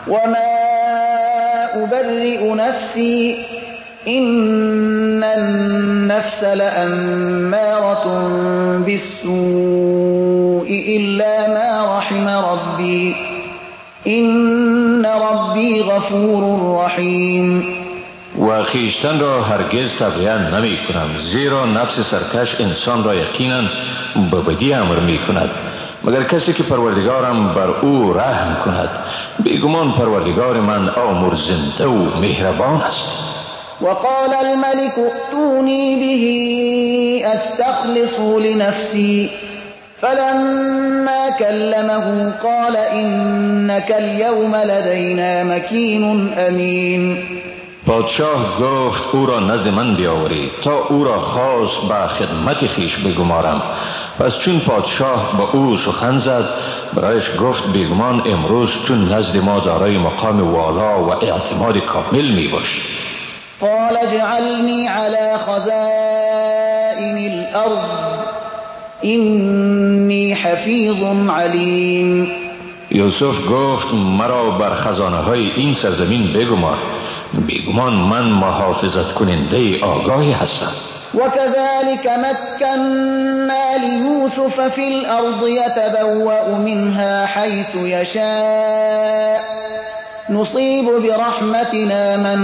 وما أبرئ نفسي إن النفس لأمارة بالسوء إلا ما رحم ربي إن ربی غفور رحیم. و خویشتن را هرگز تبعیت نمی کنم، زیرا نفس سرکش انسان را یقینا به بدی امر می کند مگر کسی که پروردگارم بر او رحم کند. بیگمان پروردگار من آمرزنده و مهربان است. وقال الملك ائتوني به استخلصه لنفسي فلما كلمه قال إنك اليوم لدينا مكين أمين. پادشاه گفت او را نزد من بیاورید تا او را خواست به خدمت خویش بگمارم. پس چون پادشاه با او سخن زد برایش گفت بیگمان امروز تو نزد ما دارای مقام والا و اعتماد کامل می باشی. قال اجعلني على خزائن الأرض إني حفیظ علیم. یوسف گفت مرا بر خزانه های این سرزمین بگمار، بیگمان من محافظت کننده آگاهی هستم. وكذلك مكنا ليوسف في الأرض يتبوأ منها حيث يشاء نصيب برحمتنا من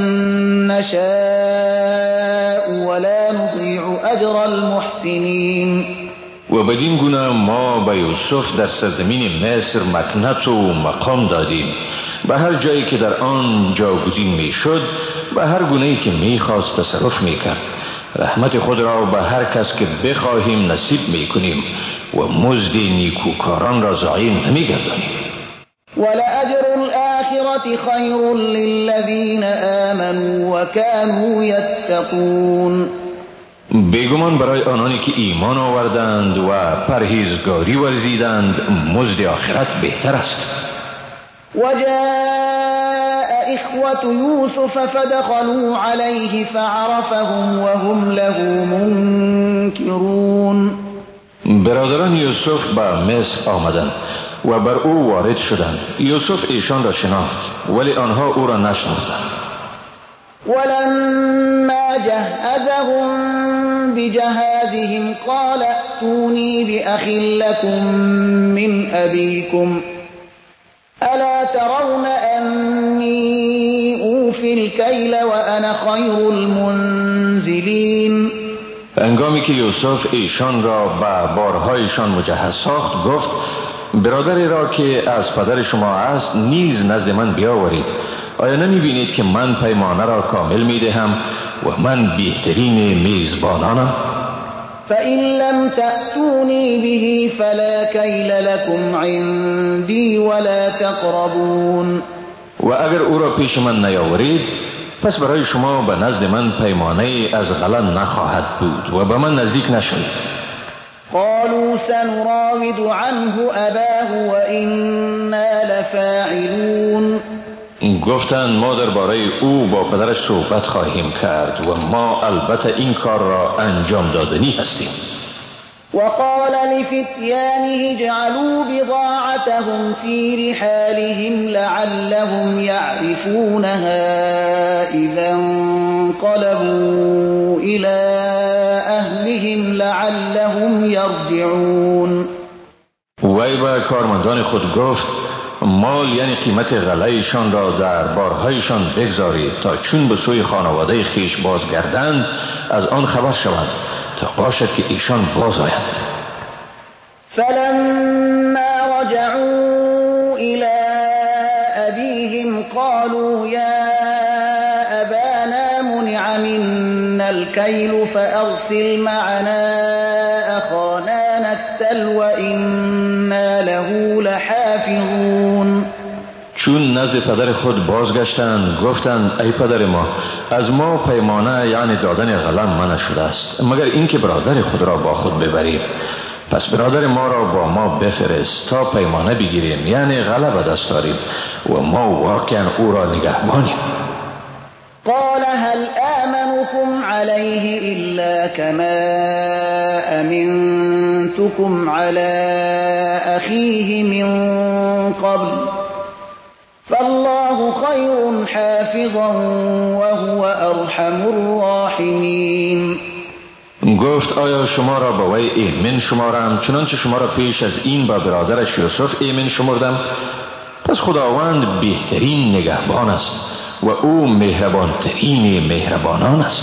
نشاء ولا نضيع أجر المحسنين. و بدین گونه ما به یوسف در سرزمین مصر مکنت و مقام دادیم. به هر جایی که در آن جاگزین می شد به هر گونه‌ای که می خواست تصرف می کرد. رحمت خود را به هر کس که بخواهیم نصیب می کنیم و مزد نیکوکاران را ضایع نمی گردانیم. ولأجر الآخرة خير للذين آمنوا وكانوا يتقون. بیگمان برای آنانی که ایمان آوردند و پرهیزگاری ورزیدند مزد آخرت بهتر است. وجاء إخوة يوسف فدخلوا عليه فعرفهم وهم له منكرون. برادران یوسف به مصر آمدند و بر او وارد شدند. یوسف ایشان را شناخت ولی آنها او را نشناختند. ولما جهزهم بجهازهم قال ائتوني بأخ لكم من أبيكم ألا ترون أني أوفي الكيل وأنا خير المنزلين. هنگامی که یوسف ایشان را به بارهایشان مجهز ساخت گفت برادری را که از پدر شما است نیز نزد من بیاورید. آیا نمی بینید که من پیمانه را کامل می دهم و من بهترین میزبانانم؟ فإن لم تأتوني به فلا كيل لكم عندي ولا تقربون. و اگر او را پیش من نیاورید پس برای شما به نزد من پیمانه از غله نخواهد بود و به من نزدیک نشوید. قالوا سنراود عنه أباه وإنا لفاعلون. گفتند ما درباره او با پدرش صحبت خواهیم کرد و ما البته این کار را انجام دادنی هستیم. وقال لفتيانه اجعلوا بضاعتهم في رحالهم لعلهم يعرفونها إذا انقلبوا إلى أهلهم لعلهم يرجعون. وی به کارمندان خود گفت مال یعنی قیمت غله‌شان را در بارهایشان بگذارید تا چون به سوی خانواده خیش بازگردند از آن خبر شوند تا باشد که ایشان باز آیند. فلما رجعوا إلى أبيهم قالوا يا أبانا منع منا الكيل فأرسل معنا أخانا نكتل وإنا له لحافظون. چون نزد پدر خود بازگشتند گفتند ای پدر ما از ما پیمانه یعنی دادن غله منع شده است مگر اینکه برادر خود را با خود ببریم. پس برادر ما را با ما بفرست تا پیمانه بگیریم یعنی غله به دست آریم و ما واقعا او را نگهبانیم. قال هل آمنكم عليه إلا كما أمنتكم على أخيه من قبل فالله والله خير حافظا وهو أرحم الراحمین. گفت آیا شما را به وی ایمن شمارم چنانچه شما را پیش از این با برادرش یوسف ایمن شمردم؟ پس خداوند بهترین نگهبان است و او مهربانترین مهربانان است.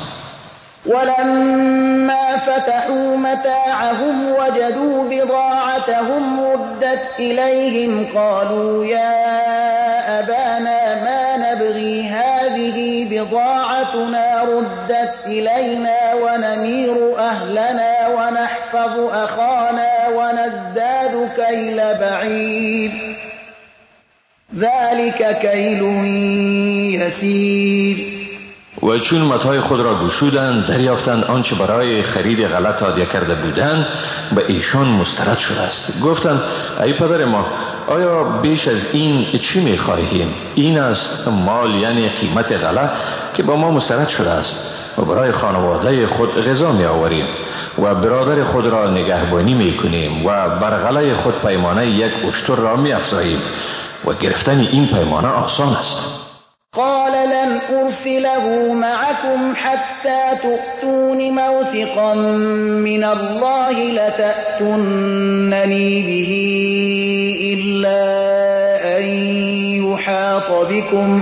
ولما فتحوا متاعهم وجدوا بضاعتهم ردت إليهم قالوا يا أبانا ما نبغي هذه بضاعتنا ردت إلينا ونمير أهلنا ونحفظ أخانا ونزداد كيل بعير ذلك كيل يسير. و چون متاع خود را گشودند دریافتند آنچه برای خرید غلط هدیه کرده بودند به ایشان مسترد شده است. گفتند ای پدر ما، آیا بیش از این چی می‌خواهیم؟ این است مال، یعنی قیمت غلط که با ما مسترد شده است و برای خانواده خود غذا می آوریم و برادر خود را نگهبانی می کنیم و بر غله خود پیمانه یک اشتر را می افزاییم و گرفتن این پیمانه آسان است. قال لن أرسله معكم حتى تؤتون موثقا من الله لتأتونني به إلا أن يحاط بكم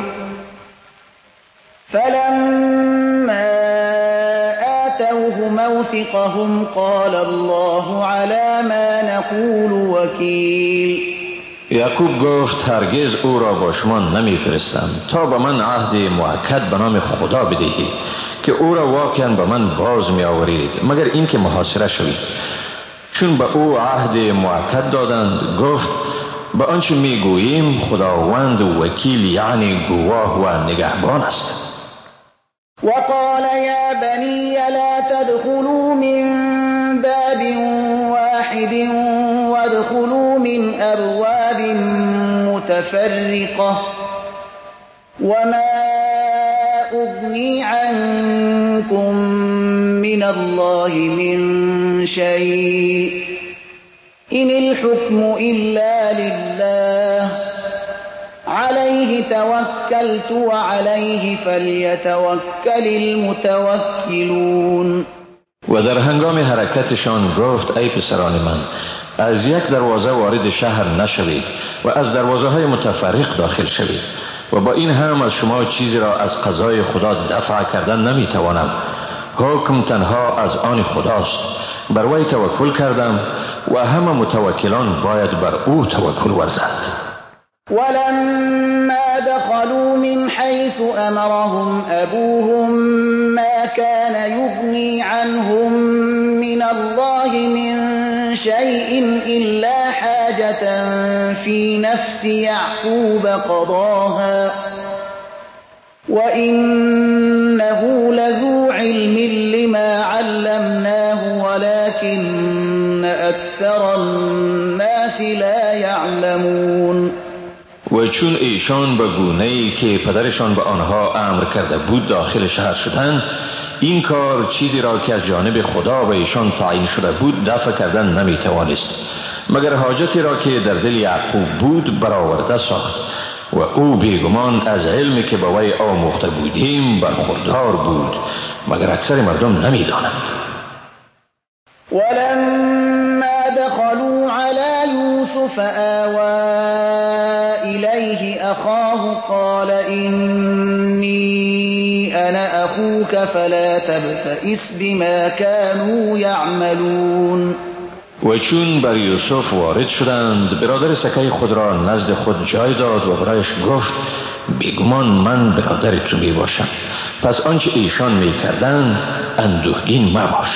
فلما آتوه موثقهم قال الله على ما نقول وكيل. یعقوب گفت هرگز او را با شما نمیفرستم تا به من عهد مؤکد به نام خدا بدهید که او را واقعا به من باز می آورید مگر اینکه محاصره شوید. چون به او عهد مؤکد دادند گفت به آنچه می گوییم خداوند وکیل، یعنی گواه و نگهبان است. وقال يا بني لا تدخلوا من باب واحد وادخلوا من أبواب متفرقة وما أغني عنكم من الله من شيء إن الحكم إلا لله عليه توكلت وعليه فليتوكل المتوكلون. و در هنگام حرکتشان گفت ای پسران من، از یک دروازه وارد شهر نشوید و از دروازه های متفرق داخل شوید و با این هم از شما چیزی را از قضای خدا دفع کردن نمیتوانم. حکم تنها از آن خداست. بر وی توکل کردم و همه متوکلان باید بر او توکل ورزند. ولما دخلوا من حيث أمرهم أبوهم ما كان يغني عنهم من الله من شيء إلا حاجة في نفس يعقوب قضاها وإنه لذو علم لما علمناه ولكن أكثر الناس لا يعلمون. و چون ایشان به گونه‌ای که پدرشان به آنها امر کرده بود داخل شهر شدند، این کار چیزی را که از جانب خدا به ایشان تعیین شده بود دفع کردن نمیتوانست مگر حاجتی را که در دل یعقوب بود برآورده ساخت و او بیگمان از علمی که به وی آموخته بودیم برخوردار بود مگر اکثر مردم نمیدانند. ولما دخلوا على يوسف آوى إليه أخاه قال إني أنا أخوك فلا تبتئس بما كانوا يعملون. و چون بر یوسف وارد شدند برادر سکه خود را نزد خود جای داد و برایش گفت بیگمان من برادر تو می باشم، پس آنچه ایشان می کردند اندوهگین مباش.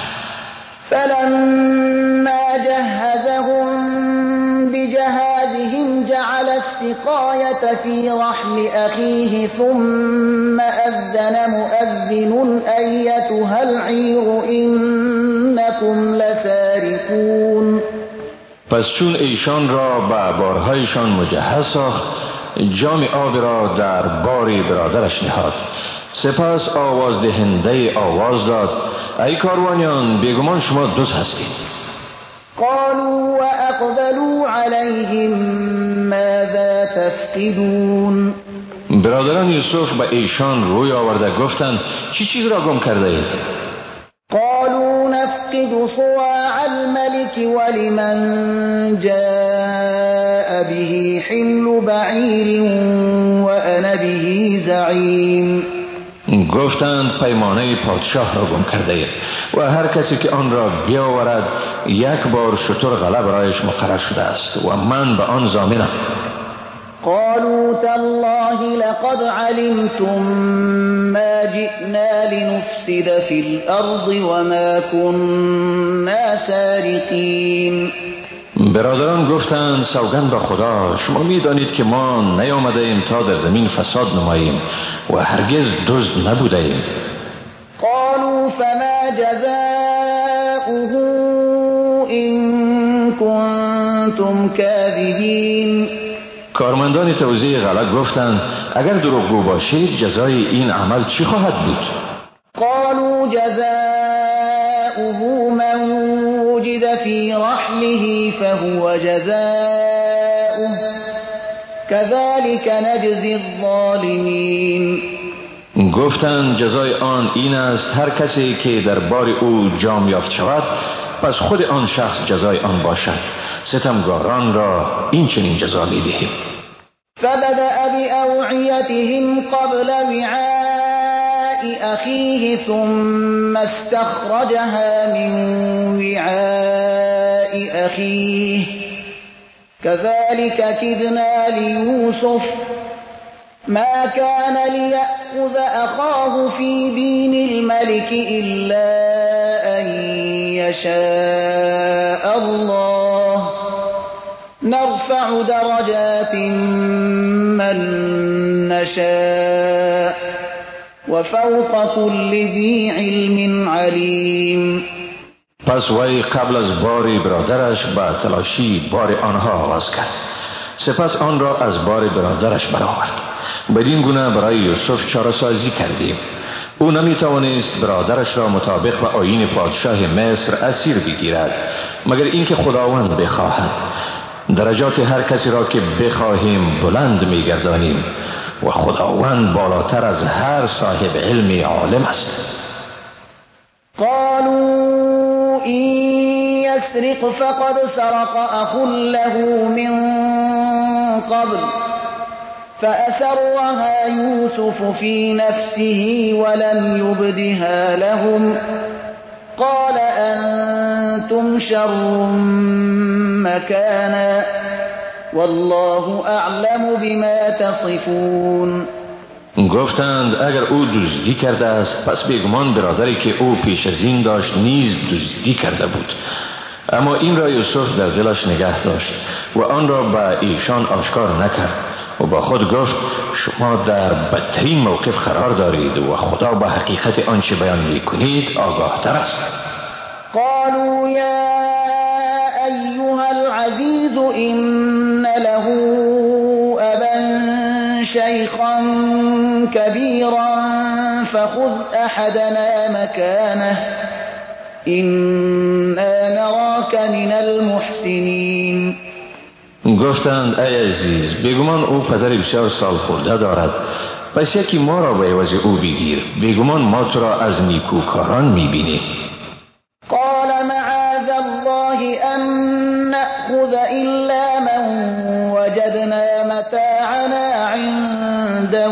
فلما جهزهم بجهازهم جعل السقاية في رحل أخيه ثم أذن مؤذن أيتها العير إنكم لسارقون. پس چون ایشان را به بارهایشان مجهز ساخت جام آب را در بار برادرش نهاد. سپس آواز دهنده آواز داد ای کاروانیان بیگمان شما دزد هستید. قالوا وأقبلوا عليهم ماذا تفقدون. برادران یوسف به ایشان روی آورده گفتند چی چیز را گم کرده اید؟ قالوا نفقد صواع الملك ولمن جاء به حمل بعیر وأنا به زعیم. گفتند پیمانه پادشاه را گم کرده اید و هر کسی که آن را بیاورد یک بار شتر غلب رایش مقرر شده است و من به آن ضامنم. قالوا تالله لقد علمتم ما جئنا لنفسد في الأرض وما كنا سارقين. برادران گفتند سوگند به خدا شما می‌دانید که ما نیامده ایم تا در زمین فساد نماییم و هرگز دزد نبوده ایم. قالوا فما جزاؤه إن كنتم كاذبين. کارمندان توزیع غلط گفتند اگر دروغگو باشید جزای این عمل چی خواهد بود؟ قالوا جزاؤه من وجد في رحله فهو جزاؤه كذلك نجزي الظالمين. گفتند جزای آن این است هر کسی که در بار او جام یافت شود پس خود آن شخص جزای آن باشد. ستمگاران را این چنین جزا می‌دهیم. فبدأ بأوعيتهم قبل وعاء أخيه ثم استخرجها من وعاء أخيه كذلك كدنا ليوسف ما كان ليأخذ أخاه في دين الملك إلا أن يشاء الله نرفع درجات من نشاء وفوق كل ذي علم علیم. پس وی قبل از بار برادرش به تلاشی بار آنها آغاز کرد. سپس آن را از بار برادرش برآورد. بدین گونه برای یوسف چاره‌سازی کردیم. او نمیتوانست برادرش را مطابق به آیین پادشاه مصر اسیر بگیرد مگر اینکه خداوند بخواهد. درجات هر کسی را که بخواهیم بلند میگردانیم و خداوند بالاتر از هر صاحب علم عالم است. قالوا إن يسرق فقد سرق أخ له من قبل فأسرها يوسف في نفسه ولم يبدها لهم قال أنتم شر مكانا والله أعلم بما تصفون. گفتند اگر او دزدی کرده است پس بیگمان برادری که او پیش از این داشت نیز دزدی کرده بود. اما این را یوسف در دلش نگه داشت و آن را به ایشان آشکار نکرد و با خود گفت شما در بدترین موقف قرار دارید و خدا به حقیقت آنچه بیان میکنید آگاه تر است. قالوا يا أيها العزيز إن له أبا شيخا كبيرا فخذ أحدنا مكانه إنا نراك من المحسنين. گفتند ای عزیز بیگمان او پدر بسیار سال خورده دارد پس یکی ما را به عوض او بگیر بیگمان ما تو را از نیکوکاران میبینیم. قال معاذ الله أن نأخذ إلا من وجدنا متاعنا عنده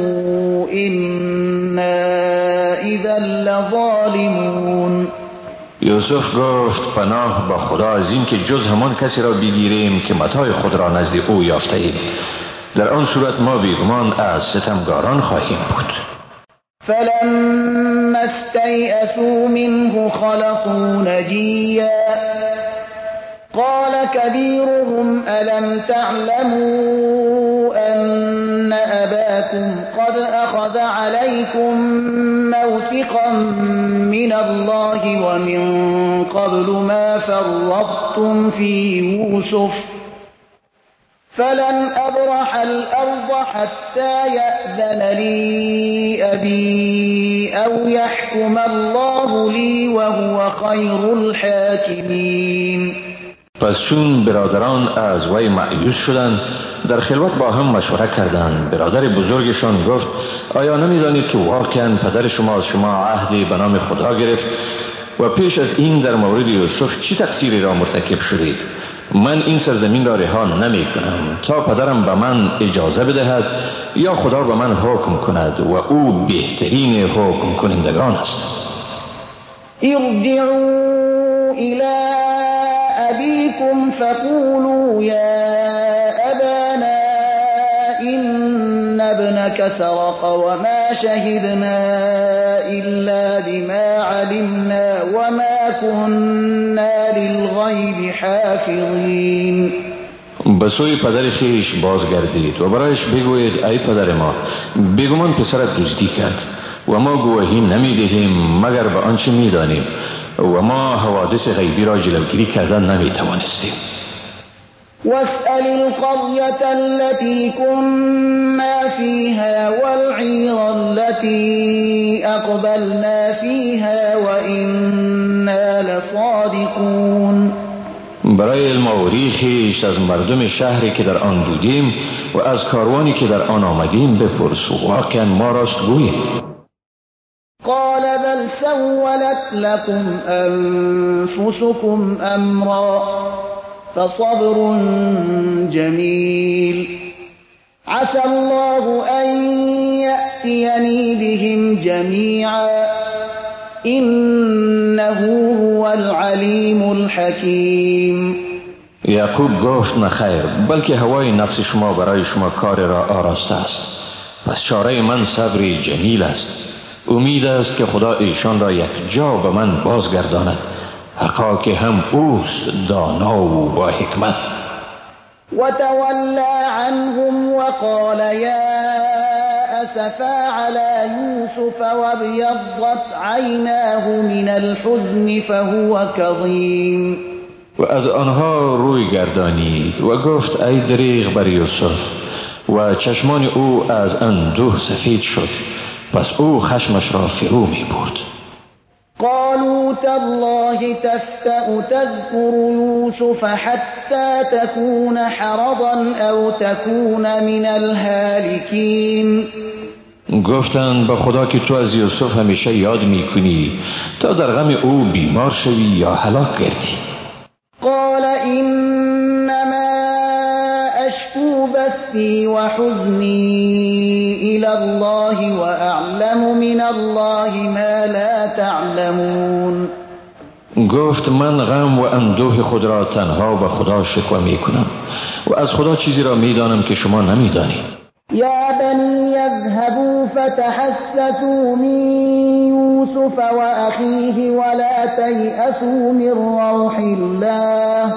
إنا إذا لظالمون. یوسف گفت پناه با خدا از این که جز همان کسی را بگیریم که متاع خود را نزد او یافته ایم. در آن صورت ما بیگمان از ستمگاران خواهیم بود. فلما استيئسوا منه خلصوا نجيا قال كبيرهم ألم تعلموا أن أباكم قد أخذ عليكم موثقا من الله ومن قبل ما فرطتم في يوسف فلن أبرح الأرض حتى يأذن لي أبي أو يحكم الله لي وهو خير الحاكمين. پس چون برادران از وی مایوس شدند، در خلوت با هم مشوره کردند. برادر بزرگشان گفت: آیا نمی‌دانید که واقعا پدر شما از شما عهدی به نام خدا گرفت و پیش از این در مورد یوسف چه تقصیری را مرتکب شدید؟ من این سرزمین را رها نمی کنم تا پدرم به من اجازه بدهد یا خدا به من حکم کند و او بهترین حکم کنندگان است. ارجعوا إلى أبيكم فقولوا يا أبانا إن ابنك سرق وما شهدنا إلا بما علمنا وما كنا للغيب حافظين. به سوی پدر خیش بازگردید و برایش بگویید: ای پدر ما، بیگمان پسرت دزدی کرد و ما گواهی نمیدهیم مگر به آنچه میدانیم و ما حوادث غیبی را جلوگیری کردن نمیتوانستیم. واسأل القرية التي كنا فيها والعير التي أقبلنا فيها وإنا لصادقون. برای الماوری خیش از مردم شهری که در آن بودیم و از کاروانی که در آن آمدیم بپرس، واقعا ما راست گوییم. قال بل سولت لكم أنفسكم أمرا فصبر جميل عسى الله أن يأتيني بهم جميعا إنه هو العليم الحكيم. یعقوب گفت: نخیر، بلکه هوای نفس شما برای شما کار را آراسته است. پس چاره من صبر جمیل است. امید است که خدا ایشان را یک جا به من بازگرداند، حقا که هم اوست دانا و با حکمت. وتولى عنهم وقال يا أسفا على يوسف وابيضت عيناه من الحزن فهو كظيم. و از آنها روی گردانید و گفت: ای دریغ بر یوسف. و چشمان او از اندوه سفید شد، پس او خشمش را فرو می برد. قالوا تالله تفتأ تذكر يوسف حتى تكون حرضا أو تكون من الهالكين. گفتند: به خدا که تو از یوسف همیشه یاد می کنی تا در غم او بیمار شوی یا هلاک گردی. قال إنما أشكو بثي وحزني إلى الله وأعلم من الله ما لا تعلمون. گفت: من غم و اندوه خود را تنها به خدا شکوه می کنم و از خدا چیزی را می دانم که شما نمی دانید. يا بني يذهبوا فتحسسوا من يوسف وأخيه ولا تيأسوا من روح الله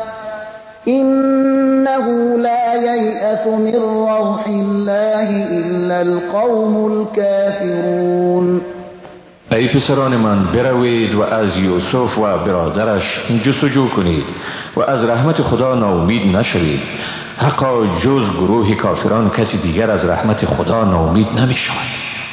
إنه لا ييأس من روح الله إلا القوم الكافرون. ای پسران من، بروید و از یوسف و برادرش جستجو کنید و از رحمت خدا ناامید نشوید، حقا جز گروه کافران کسی دیگر از رحمت خدا ناامید نمی شود.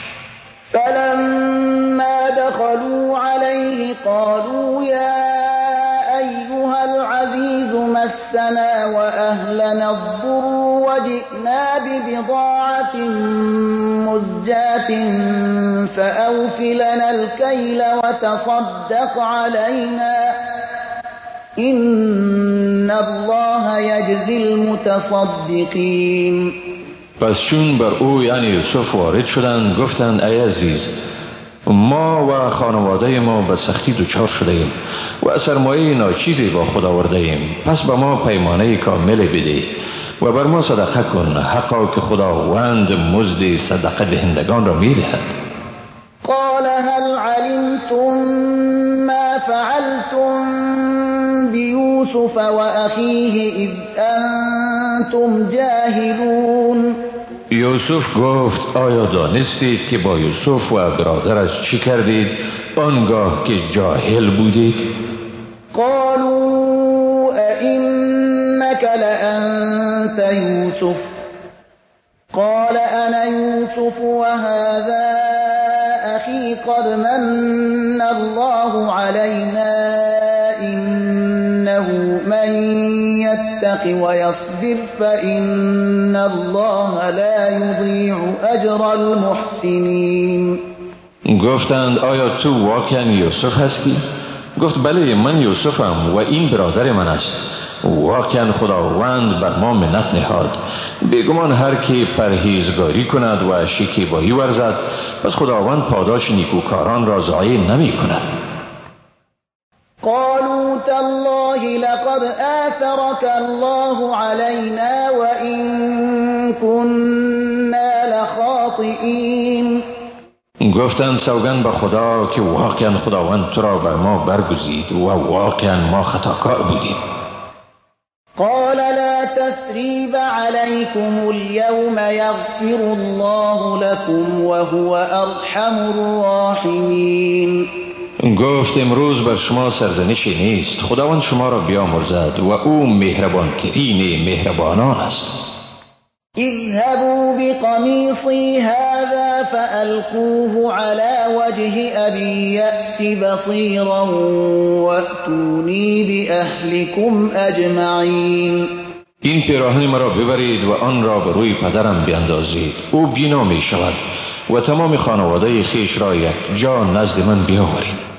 فلما دخلوا عليه قالوا يا أيها العزيز مسنا وأهلنا الضر وجئنا ببضاعة مزجاة فأوف لنا الكيل وتصدق علينا إن الله يجزي المتصدقين. پس چون بر او یعنی یوسف وارد شدند گفتند: ای عزیز، ما و خانواده ما به سختی دچار شده ایم و سرمایه ناچیزی با خود آورده ایم، پس به ما پیمانه کامل بده و بر ما صدقه کن، حقا که خداوند مزد صدقه دهندگان را می دهد. قال هل علمتم ما فعلتم بيوسف وأخيه إذ أنتم جاهلون. یوسف گفت: آیا دانستید که با یوسف و برادرش چی کردید آنگاه که جاهل بودید؟ قالوا أئنك لأنت يوسف قال أنا يوسف وهذا أخي قد من الله علينا إنه من يتق ويصبر فإن الله لا يضيع أجر المحسنين. گفتند آیا تو واقعا یوسف هستی؟ گفت بله من یوسفم و این برادر من است. واقعا خداوند بر ما منت نهاد. بیگمان هر که پرهیزگاری کند و شکیبایی ورزد پس خداوند پاداش نیکوکاران را ضایع نمی کند. قالوا تالله لقد آثرك الله علينا وإن كنا لخاطئين. گفتند سوگند به خدا که واقعا خداوند تو را بر ما برگزید و واقعا ما خطاکار بودیم. قال لا تثريب عليكم اليوم يغفر الله لكم وهو أرحم الراحمين. گفت امروز بر شما سرزنشی نیست. خداوند شما را بیامرزد و او مهربانترین مهربانان است. اذهبوا بقميصي هذا فألقوه على وجه أبي يأت بصيرا وأتوني بأهلكم أجمعين. این پیراهن مرا ببرید و آن را به روی پدرم بیندازید. او بینا می شود و تمام خانواده خویش را یک جا نزد من بیاورید.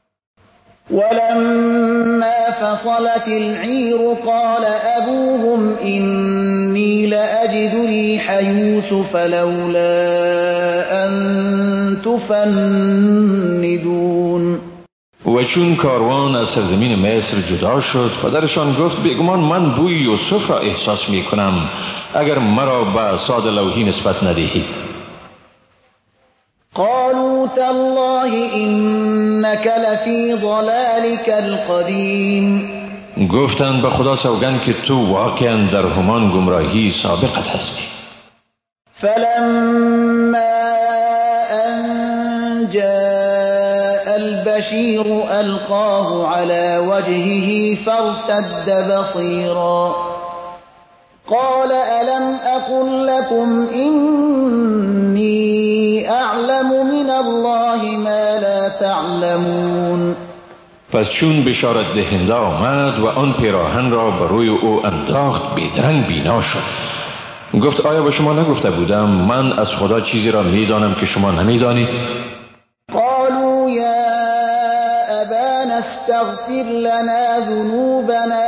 ولما فصلت العير قال أبوهم إني لأجد ريح يوسف لولا أن تفندون. و چون کاروان از سرزمین مصر جدا شد پدرشان گفت بیگمان من بوی یوسف را احساس می کنم اگر مرا به ساد لوحی نسبت ندهید. قالوا تالله إنك لفي ضلالك القديم. گفتند به خدا سوگند که تو واقعا در همان گمراهی سابقت هستی. فلما أن جاء البشير ألقاه على وجهه فارتد بصيرا قال ألم أقل لكم إني أعلم من الله ما لا تعلمون. پس چون بشارت دهنده آمد و آن پیراهن را بر روی او انداخت بیدرنگ بینا شد. گفت آیا به شما نگفته بودم من از خدا چیزی را میدانم که شما نمیدانید؟ قالوا یا ابانا استغفر لنا ذنوبنا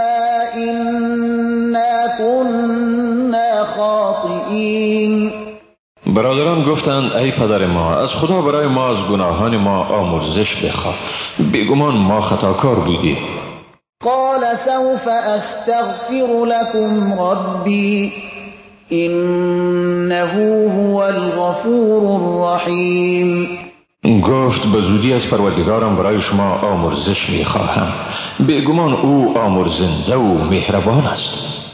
إنا كنا خاطئین. برادران گفتند ای پدر ما از خدا برای ما از گناهان ما آمرزش بخواه. بیگمان ما خطاکار بودیم. قال سوف استغفر لكم ربي إنه هو الغفور الرحیم. گفت به زودی از پروردگارم برای شما آمرزش میخواهم. بیگمان او آمرزنده و مهربان است.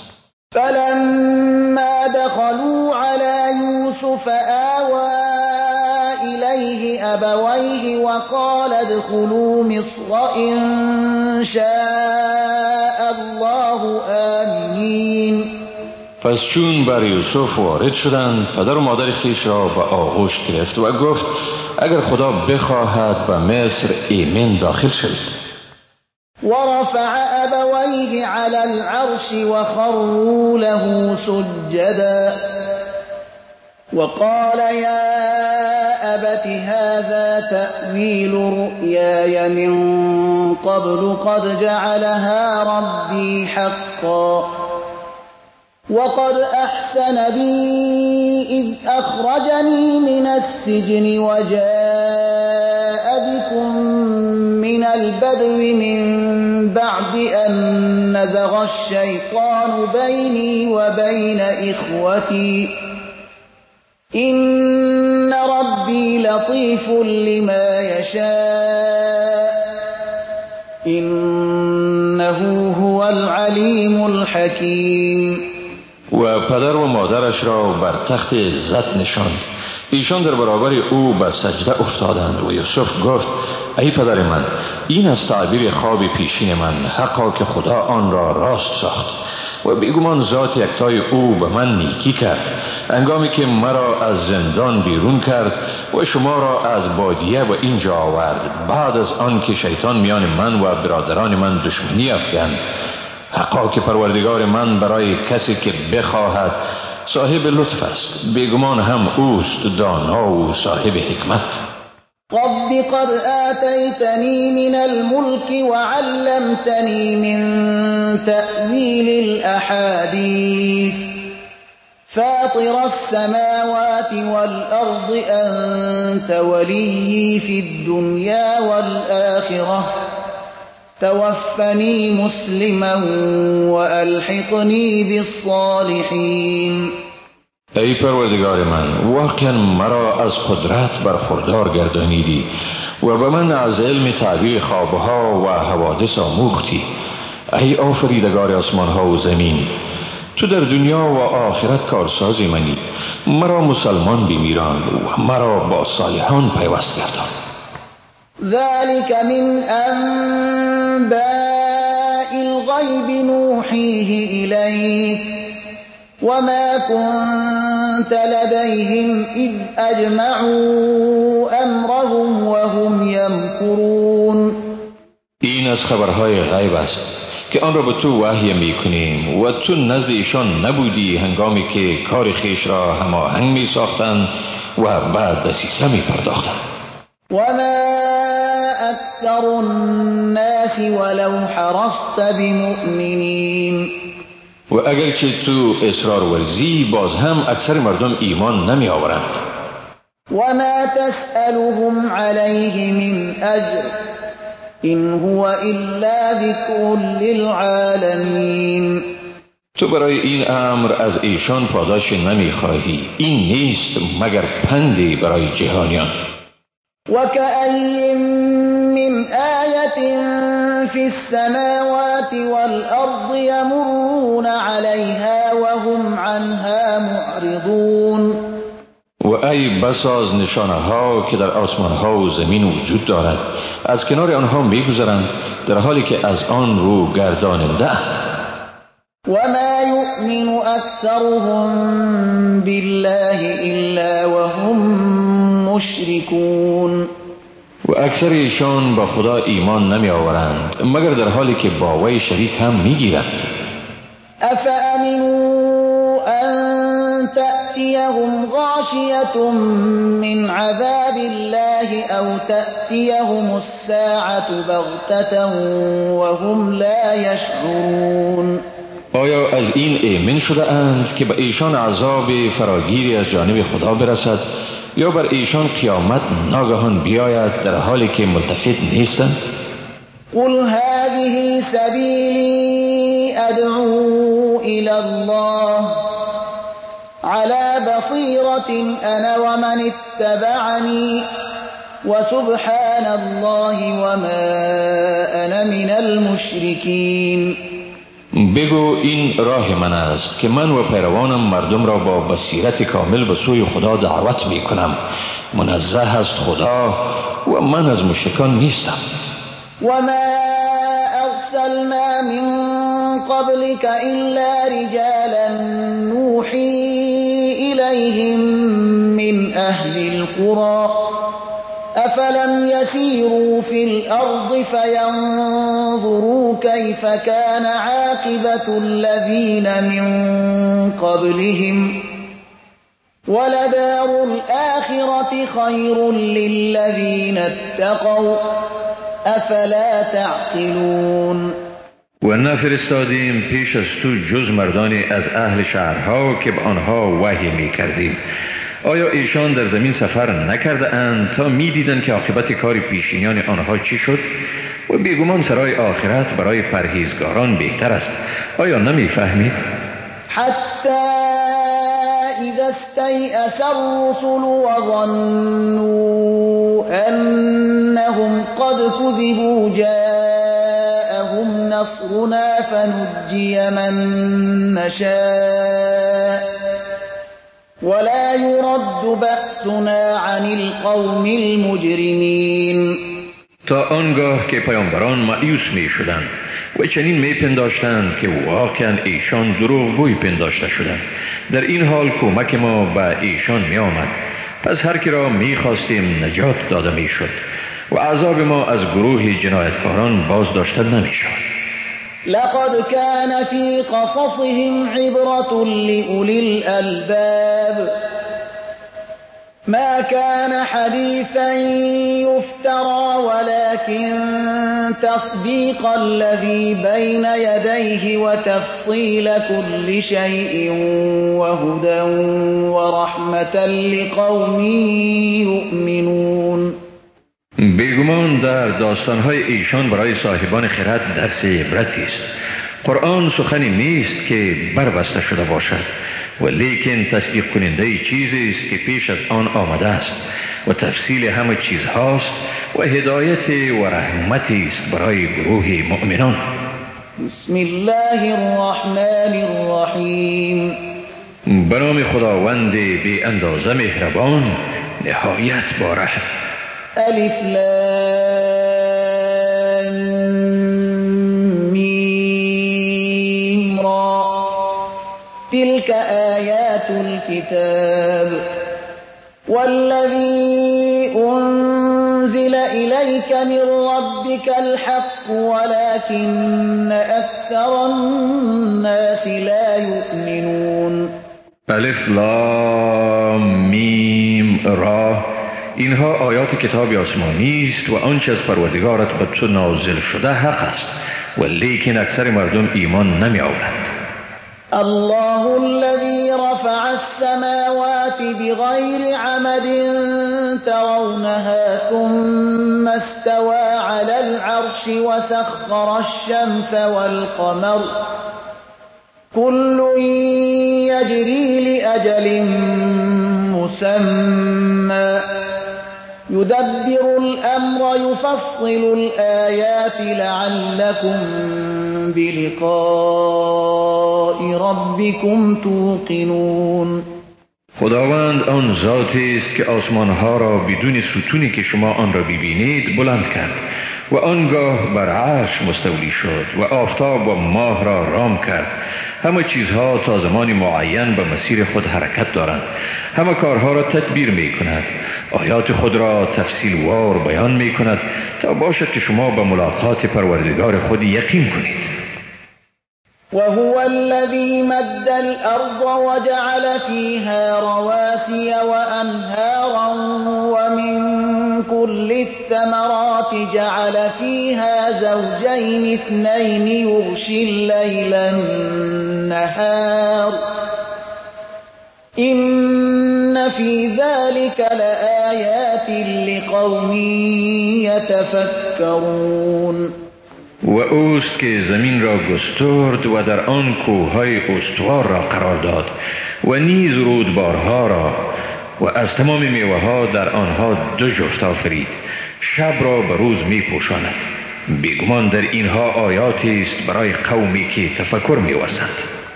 فلما دخلوا على يوسف آوى إليه أبويه وقال ادخلوا مصر إن شاء الله آمنين. پس چون بر یوسف وارد شدند پدر و مادر خویش را به آغوش گرفت و گفت اگر خدا بخواهد به مصر ایمن داخل شوید. ورفع أبويه على العرش وخروا له سجدا وقال يا أبت هذا تأويل رؤياي من قبل قد جعلها ربي حقا وقد أحسن بي إذ أخرجني من السجن وجاء بكم من البدو من بعد أن نزغ الشيطان بيني وبين إخوتي إن ربي لطيف لما يشاء إنه هو العليم الحكيم. و پدر و مادرش را بر تخت عزت نشاند. ایشان در برابر او به سجده افتادند و یوسف گفت ای پدر من این از تعبیر خواب پیشین من حقا که خدا آن را راست ساخت و بیگمان ذات یکتای او به من نیکی کرد هنگامی که مرا از زندان بیرون کرد و شما را از بادیه و اینجا آورد بعد از آن که شیطان میان من و برادران من دشمنی افکند. حقا که پروردگار من برای کسی که بخواهد صاحب لطف است، بیگمان هم اوست دانا و صاحب حکمت. رب قد آتيتني من الملك وعلمتني من تأويل الأحاديث فاطر السماوات والأرض أنت ولي في الدنيا والآخرة توفني مسلما وألحقني بالصالحين. ای پروردگار من، واقعا مرا از قدرت برخوردار گردانیدی و به من از علم تعبیر خوابها و حوادث آموختی. ای آفریدگار آسمانها و زمین، تو در دنیا و آخرت کارساز منی. مرا مسلمان بمیران و مرا با صالحان پیوست گردان. ذلك من أنباء الغيب نوحيه إليك وما كنت لديهم إذ أجمعوا أمرهم وهم يمكرون. این از خبرهای غیب است که آن را به تو وحی میکنیم و تو نزد ایشان نبودی هنگامی که کار خیش را هماهنگ می ساختند و بعد دسیسه می پرداختند. وما أكثر الناس ولو حرصت بمؤمنين. و اگرچه تو اصرار ورزی، باز هم اکثر مردم ایمان نمی آورند. وما تسألهم عليه من أجر إن هو إلا ذكر للعالمين. تو برای این امر از ایشان پاداش نمی خواهی، این نیست مگر پندی برای جهانیان. وكأين من آية في السماوات والأرض يمرون عليها وهم عنها معرضون. و ای بسا از نشانه ها که در آسمان ها و زمین وجود دارد، از کنار آنها میگذرند در حالی که از آن رو گرداننده اند. وما يؤمن أكثرهم بالله إلا وهم مشركون. و اکثر ایشان با خدا ایمان نمی آورند مگر در حالی که با وی شریک هم می گیرند. افامنوا ان تأتیهم غاشیة من عذاب الله او تأتیهم الساعة بغتة وهم لا يشعرون. آیا از این ایمن شده اند که به ایشان عذاب فراگیری از جانب خدا برسد یا بر ایشان قیامت ناگهان بیاید در حالی که ملتفت نیستند؟ قل هذه سبیلی ادعو الى الله على بصیرة انا ومن اتبعنی وسبحان الله وما انا من المشرکین. بگو این راه من است که من و پیروانم مردم را با بصیرت کامل به سوی خدا دعوت می کنم. منزه است خدا و من از مشرکان نیستم. وما ارسلنا من قبلك الا رجالا نوحي اليهم من اهل القرى افلم يسيروا في الارض فينظروا كيف كان عاقبة الذين من قبلهم ولدار الآخرة خير للذين اتقوا افلا تعقلون. و نفرستادیم پیش از تو جز مردانی از اهل شهرها که به آنها وحی می کردیم. آیا ایشان در زمین سفر نکرده اند تا می دیدند که عاقبت کار پیشینیان آنها چی شد؟ و بیگمان سرای آخرت برای پرهیزگاران بهتر است. آیا نمی فهمید؟ حتی اذا استيأس الرسل وظنوا انهم قد كذبوا جاءهم نصرنا فنجي من نشاء ولا يرد بأسنا عن القوم المجرمين. تا آنگاه که پیامبران مایوس می شدند و چنین می پنداشتند که واقعا ایشان دروغگوی پنداشته شدند، در این حال کمک ما به ایشان می آمد، پس هر کی را می خواستیم نجات داده می شد و عذاب ما از گروه جنایتکاران باز داشته نمی شد. لقد كان في قصصهم عبرة لأولي الألباب ما كان حديثا يفترى ولكن تصديق الذي بين يديه وتفصيل كل شيء وهدى ورحمة لقوم يؤمنون. بیگمان در داستانهای ایشان برای صاحبان خرد درس عبرتی است. قرآن سخنی نیست که بربسته شده باشد و لیکن تصدیق کننده چیزی است که پیش از آن آمده است و تفصیل همه چیزهاست و هدایت و رحمتی است برای گروه مؤمنان. بسم الله الرحمن الرحیم. به نام خداوند بی اندازه مهربان نهایت بارحم. الف لام میم را تلك آیات الكتاب والذي أنزل إليك من ربك الحق ولكن أكثر الناس لا يؤمنون. الف لام میم را اینها آیات کتاب آسمانی است و آنچه از پروردگارت به تو نازل شده حق است و لیکن اکثر مردم ایمان نمی آورند. الله الذي رفع السماوات بغير عمد ترونها ثم استوى على العرش وسخر الشمس والقمر كل يجري لأجل مسمى يدبر الأمر يفصل الآيات لعلكم بلقاء ربكم توقنون. خداوند آن ذاتی است که آسمانها را بدون ستونی که شما آن را ببینید بلند کرد و آنگاه بر عرش مستولی شد و آفتاب و ماه را رام کرد. همه چیزها تا زمان معین به مسیر خود حرکت دارند. همه کارها را تدبیر می کند. آیات خود را تفصیل وار بیان می کند تا باشد که شما به ملاقات پروردگار خود یقین کنید. وهو الذي مد الأرض وجعل فيها رواسي وأنهارا ومن كل الثمرات جعل فيها زوجين اثنين يغشي الليل النهار إن في ذلك لآيات لقوم يتفكرون. و اوست که زمین را گسترد و در آن کوههای استوار را قرار داد و نیز رودبارها را و از تمام میوه ها در آنها دو جفت آفرید. شب را به روز می پوشاند. بیگمان در اینها آیاتی است برای قومی که تفکر می ورزند.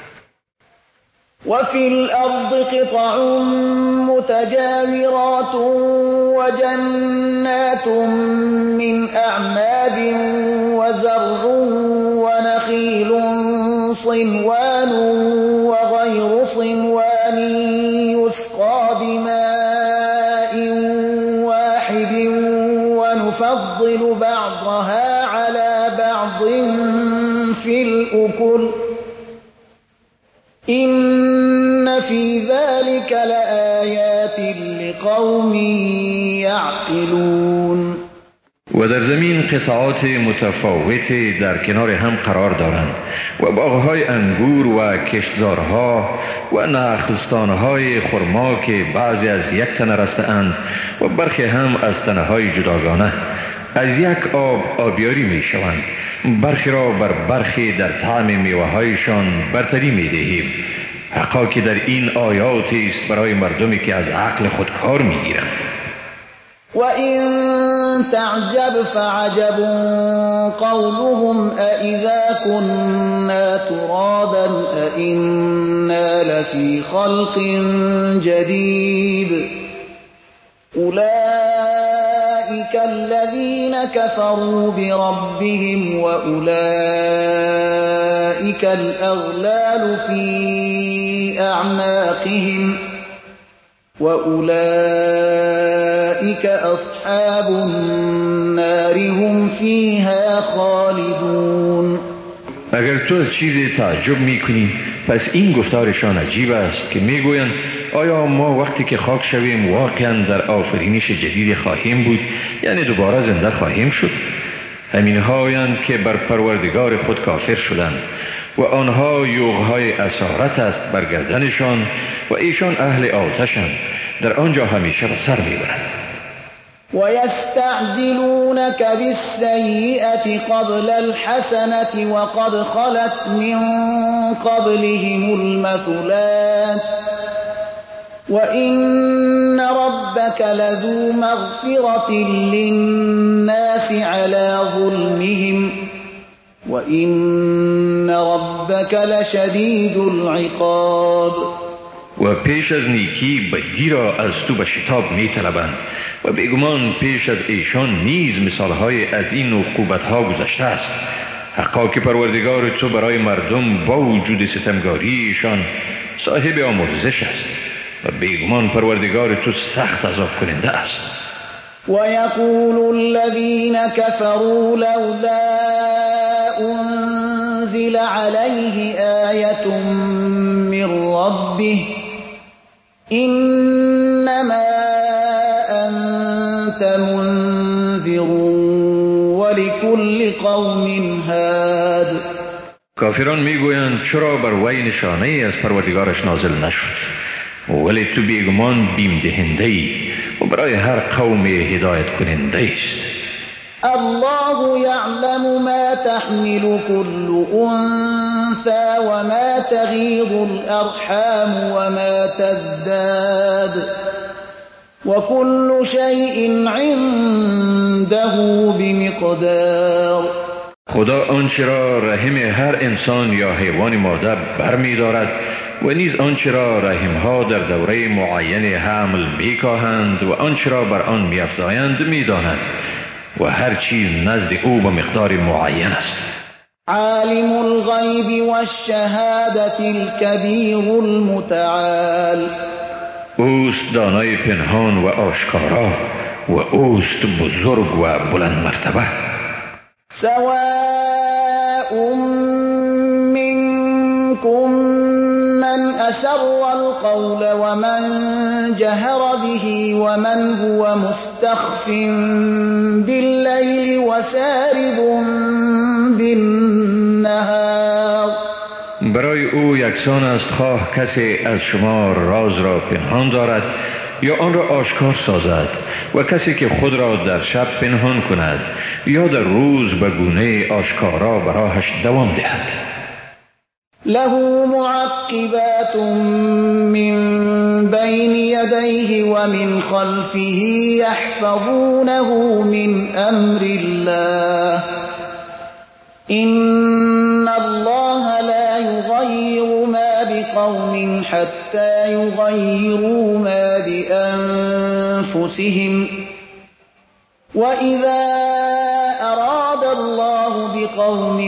وفي الأرض قطع متجاورات وجنات من أعناب وزرع ونخيل صنوان وغير صنوان يسقى بماء واحد ونفضل بعضها على بعض في الأكل إن في ذلك لآيات لقوم يعقلون. و در زمین قطعات متفاوتی در کنار هم قرار دارند و باغهای انگور و کشتزارها و نخلستانهای خرما که بعضی از یک تنه رسته‌اند و برخی هم از تنه‌های جداگانه. از یک آب آبیاری می شوند. برخی را بر برخی در طعم میوه‌هایشان برتری می دهیم. حقا که در این آیاتی است برای مردمی که از عقل خود کار می گیرند. و این تعجب فعجب قولهم أإذا كنا ترابا أإنا لفي خلق جديد أولئك الذين كفروا بربهم وأولئك الأغلال في أعناقهم وأولئك أصحاب النار هم فيها خالدون. اگر تو از چیزی تعجب میکنی پس این گفتارشان عجیب است که میگویند آیا ما وقتی که خاک شویم واقعا در آفرینش جدید خواهیم بود، یعنی دوباره زنده خواهیم شد؟ همین هایند که بر پروردگار خود کافر شدند و آنها یوغهای اسارت است بر گردنشان و ایشان اهل آتشند، در آنجا همیشه به سر میبرند. وَيَسْتَعْجِلُونَكَ بِالسَّيِّئَةِ قَبْلَ الْحَسَنَةِ وَقَدْ خَلَتْ مِن قَبْلِهِمُ الْمَثُلَاتُ وَإِنَّ رَبَّكَ لَذُو مَغْفِرَةٍ لِّلنَّاسِ عَلَىٰ ظُلْمِهِمْ وَإِنَّ رَبَّكَ لَشَدِيدُ الْعِقَابِ. و پیش از نیکی بدی را از تو به شتاب می طلبند و بیگمان پیش از ایشان نیز مثالهای از این عقوبتها گذشته است. حقا که پروردگار تو برای مردم با وجود ستمگاریشان صاحب آمرزش است و بیگمان پروردگار تو سخت عذاب کننده است. وَيَقُولُ الَّذِينَ كَفَرُوا لَوْلَا أُنزِلَ عَلَيْهِ آيَةٌ مِّن رَّبِّهِ إِنَّمَا أَنتَ مُنذِرٌ وَلِكُلِّ قَوْمٍ هَادٍ. کافران میگویند چرا بر وی نشانه ای از پروردگارش نازل نشد؟ ولی تو بیگمان بیم دهنده ای و برای هر قوم هدایت کننده است. الله يعلم ما تحمل كل أنثى وما تغيض الأرحام وما تزداد وكل شيء عنده بمقدار. خدا آنچه را رحم هر انسان یا حیوان مادر برمی دارد و نیز آنچه را رحمها در دوره معین حمل می کاهند و آنچه را بر آن می افزایند می داند و هر چیز نزد او به مقدار معین است. عالم الغیب والشهادة الكبیر المتعال. اوست دانای پنهان و آشکارا و اوست بزرگ و بلند مرتبه. سواء منكم من أسر القول ومن جهر به ومن هو مستخف بالليل وسارب بالنهار. برای او یکسان است خواه کسی از شما راز را پنهان دارد یا آن را آشکار سازد و کسی که خود را در شب پنهان کند یا در روز به گونه آشکارا براهش دوام دهد. له معقبات من بين يديه ومن خلفه يحفظونه من أمر الله إن الله لا يغير ما بقوم حتى يغيروا ما بأنفسهم وإذا أراد الله بقوم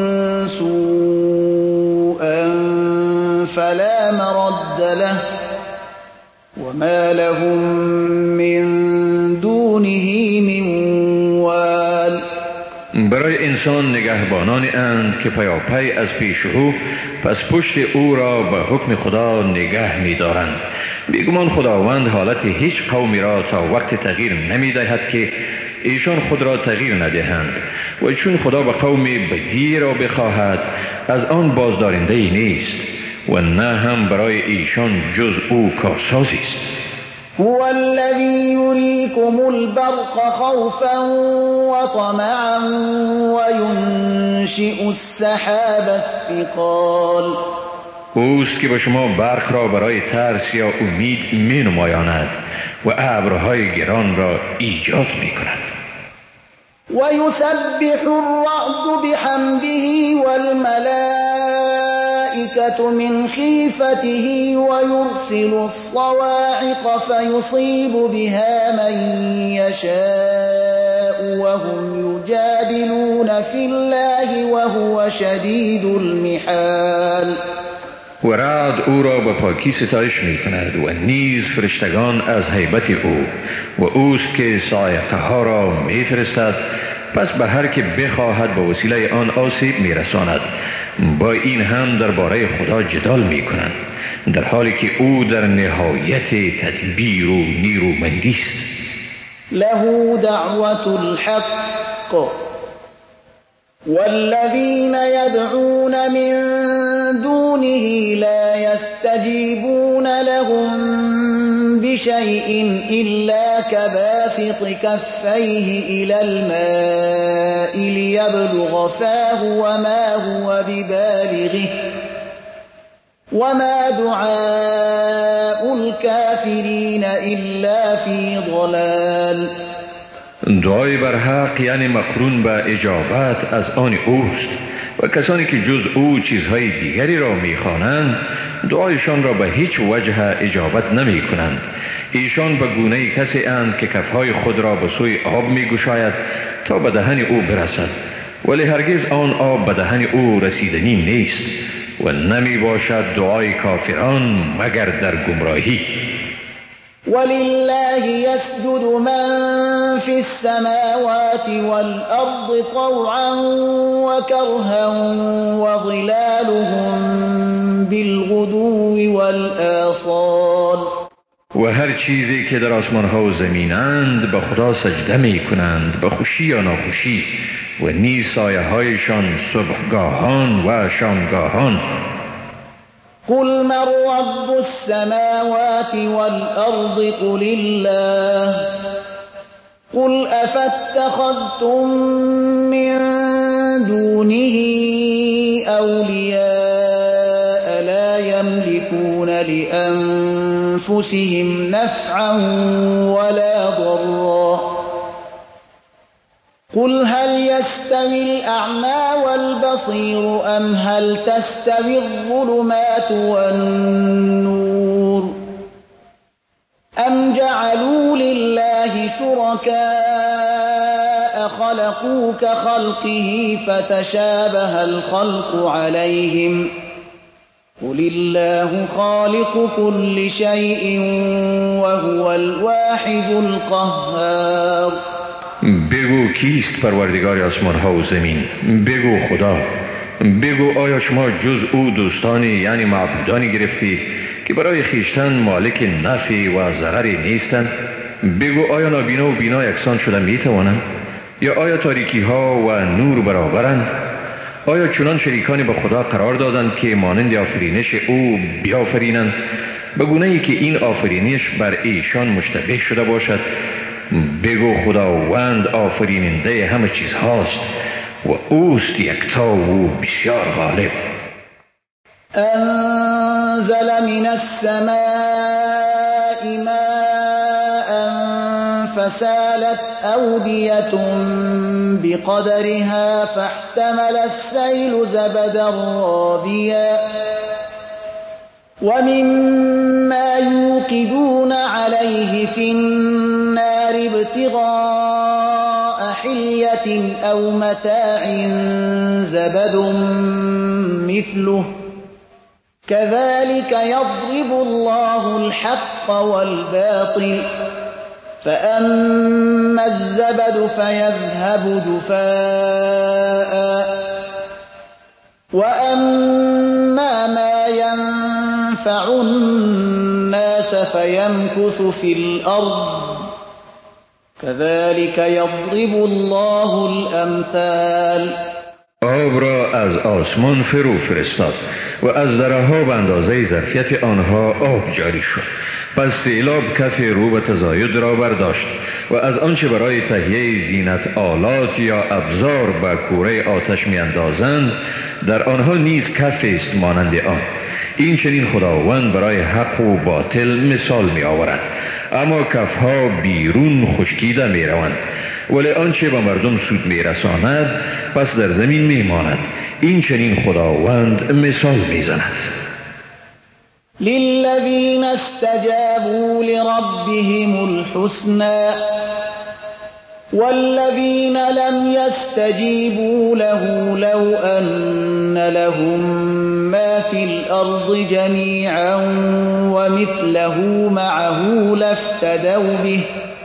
سوءا فلا مرد له وما لهم من دونه من وال. برای انسان نگهبانانی اند که پیاپی از پیش او پس پشت او را به حکم خدا نگه می دارند. بیگمان خداوند حالت هیچ قومی را تا وقت تغییر نمی دهد که ایشان خود را تغییر ندهند و چون خدا به قومی بدی را بخواهد از آن بازدارنده ای نیست و نه هم برای ایشان جز او کارسازی است. هو الذي يريكم البرق خوفا وطمعا وينشئ السحاب الثقال. اوست که به شما برق را برای ترس یا امید می نمایاند و ابرهای گران را ایجاد می کند. ويسبح الرعد بحمده والملائكة من خيفته ويرسل الصواعق فيصيب بها من يشاء وهم يجادلون في الله وهو شديد المحال. و رعد او را به پاکی ستایش می کند و نیز فرشتگان از هیبت او و اوست که صاعقه ها را می فرستد، پس به هر که بخواهد به وسیله آن آسیب می رساند. با این هم درباره خدا جدال می کنند، در حالی که او در نهایت تدبیر و نیرومندی است. له دعوة الحق والذين يدعون من دونه لا يستجيبون لهم بشيء إلا كباسط كفيه إلى الماء ليبلغ فاه وما هو ببالغه وما دعاء الكافرين إلا في ضلال. دعای بر حق یعنی مقرون به اجابت از آن اوست و کسانی که جز او چیزهای دیگری را میخوانند دعایشان را به هیچ وجه اجابت نمی کنند. ایشان به گونه کسی اند که کفهای خود را به سوی آب می گشاید تا به دهن او برسد، ولی هرگز آن آب به دهن او رسیدنی نیست و نمی باشد دعای کافران مگر در گمراهی. ولله يسجد من في السماوات والأرض طوعا وكرها وظلالهم بالغدو والآصال. و هر چیزی که در آسمان ها و زمینند به خدا سجده می کنند، به خوشی یا ناخوشی، و نیز سایه هایشان صبحگاهان و شامگاهان. قل من رب السماوات والأرض قل الله قل أفاتخذتم من دونه أولياء لا يملكون لأنفسهم نفعا ولا ضرا قل هل يستوي الأعمى والبصير أم هل تستوي الظلمات والنور أم جعلوا لله شركاء خلقوا كخلقه فتشابه الخلق عليهم قل الله خالق كل شيء وهو الواحد القهار. بگو کیست پروردگار آسمان ها و زمین؟ بگو خدا. بگو آیا شما جز او دوستانی یعنی معبودانی گرفتید که برای خیشتن مالک نفع و ضرری نیستند؟ بگو آیا نابینا و بینا یکسان شده می توانند؟ یا آیا تاریکی ها و نور برابرند؟ آیا چنان شریکانی به خدا قرار دادند که مانند آفرینش او بیافرینند به گونه‌ای که این آفرینش بر ایشان مشتبه شده باشد؟ بگو خداوند آفریننده همه چیز هاست و اوست یکتا و بسیار غالب. انزل من السماء ماء فسالت أودية بقدرها فاحتمل السيل زبدا رابيا ومما يوقدون عليه في النار ابتغاء حلية أو متاع زبد مثله كذلك يضرب الله الحق والباطل فأما الزبد فيذهب جفاء وأما ما ينفع الناس فيمكث في الأرض كذلك يضرب الله الأمثال. آب را از آسمان فرو فرستاد و از دره‌ها به اندازه ظرفیت آنها آب جاری شد. پس سیلاب کف رو به تزاید را برداشت و از آنچه برای تهیه زینت آلات یا ابزار به کوره آتش می اندازند در آنها نیز کف است مانند آن. این چنین خداوند برای حق و باطل مثال می آورد، اما کفها بیرون خشکیده می روند، ولی آنچه به مردم سود می رساند پس در زمین می ماند. این چنین خداوند مثال می زند. للذين استجابوا لربهم الحسنى والذين لم يستجيبوا له لو أن لهم ما في الأرض جميعا ومثله معه لافتدوا به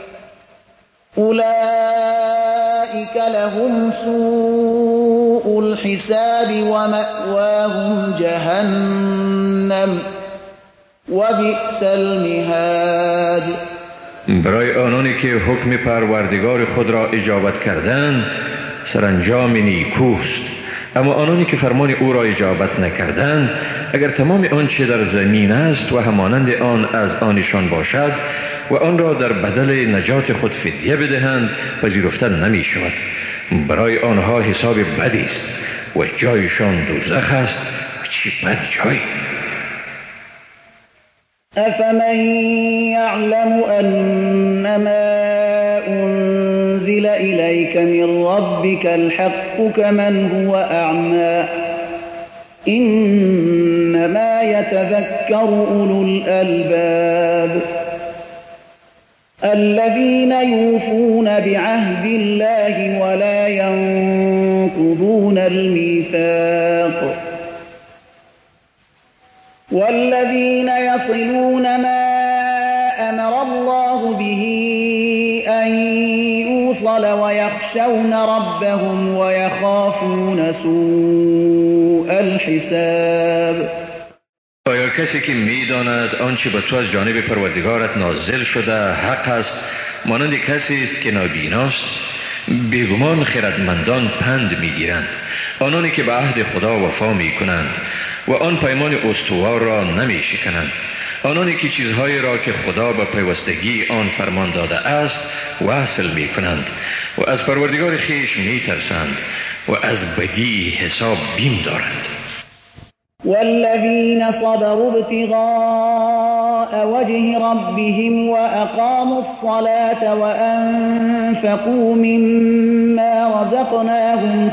أولئك لهم سوء الحساب ومأواهم جهنم وبئس المهاد. برای آنانی که حکم پروردگار خود را اجابت کردند سرانجام نیکوست، اما آنانی که فرمان او را اجابت نکردند اگر تمام آنچه در زمین است و همانند آن از آنشان باشد و آن را در بدل نجات خود فدیه بدهند پذیرفتن نمی شود. برای آنها حساب بدی است و جایشان دوزخ است و چه بد جایی. أفمن يعلم أنما أنزل إليك من ربك الحق كمن هو أعمى إنما يتذكر أولو الألباب الذين يوفون بعهد الله ولا ينقضون الميثاق والذين يصلون ما أمر الله به أن يوصل ويخشون ربهم ويخافون سوء الحساب. آیا کسی که می‌داند آنچه به تو از جانب پروردگارت نازل شده حق است مانند کسی است که نابیناست؟ بیگمان خردمندان پند می‌گیرند، آنانی که به عهد خدا وفا می‌کنند و آن پیمان استوار را نمی‌شکنند، آنانی که چیزهایی را که خدا به پیوستگی آن فرمان داده است وصل می‌کنند و از پروردگار خویش می‌ترسند و از بدی حساب بیم دارند. والذين صبروا ابتغاء وجه ربهم وأقاموا الصلاة وأنفقوا مما رزقناهم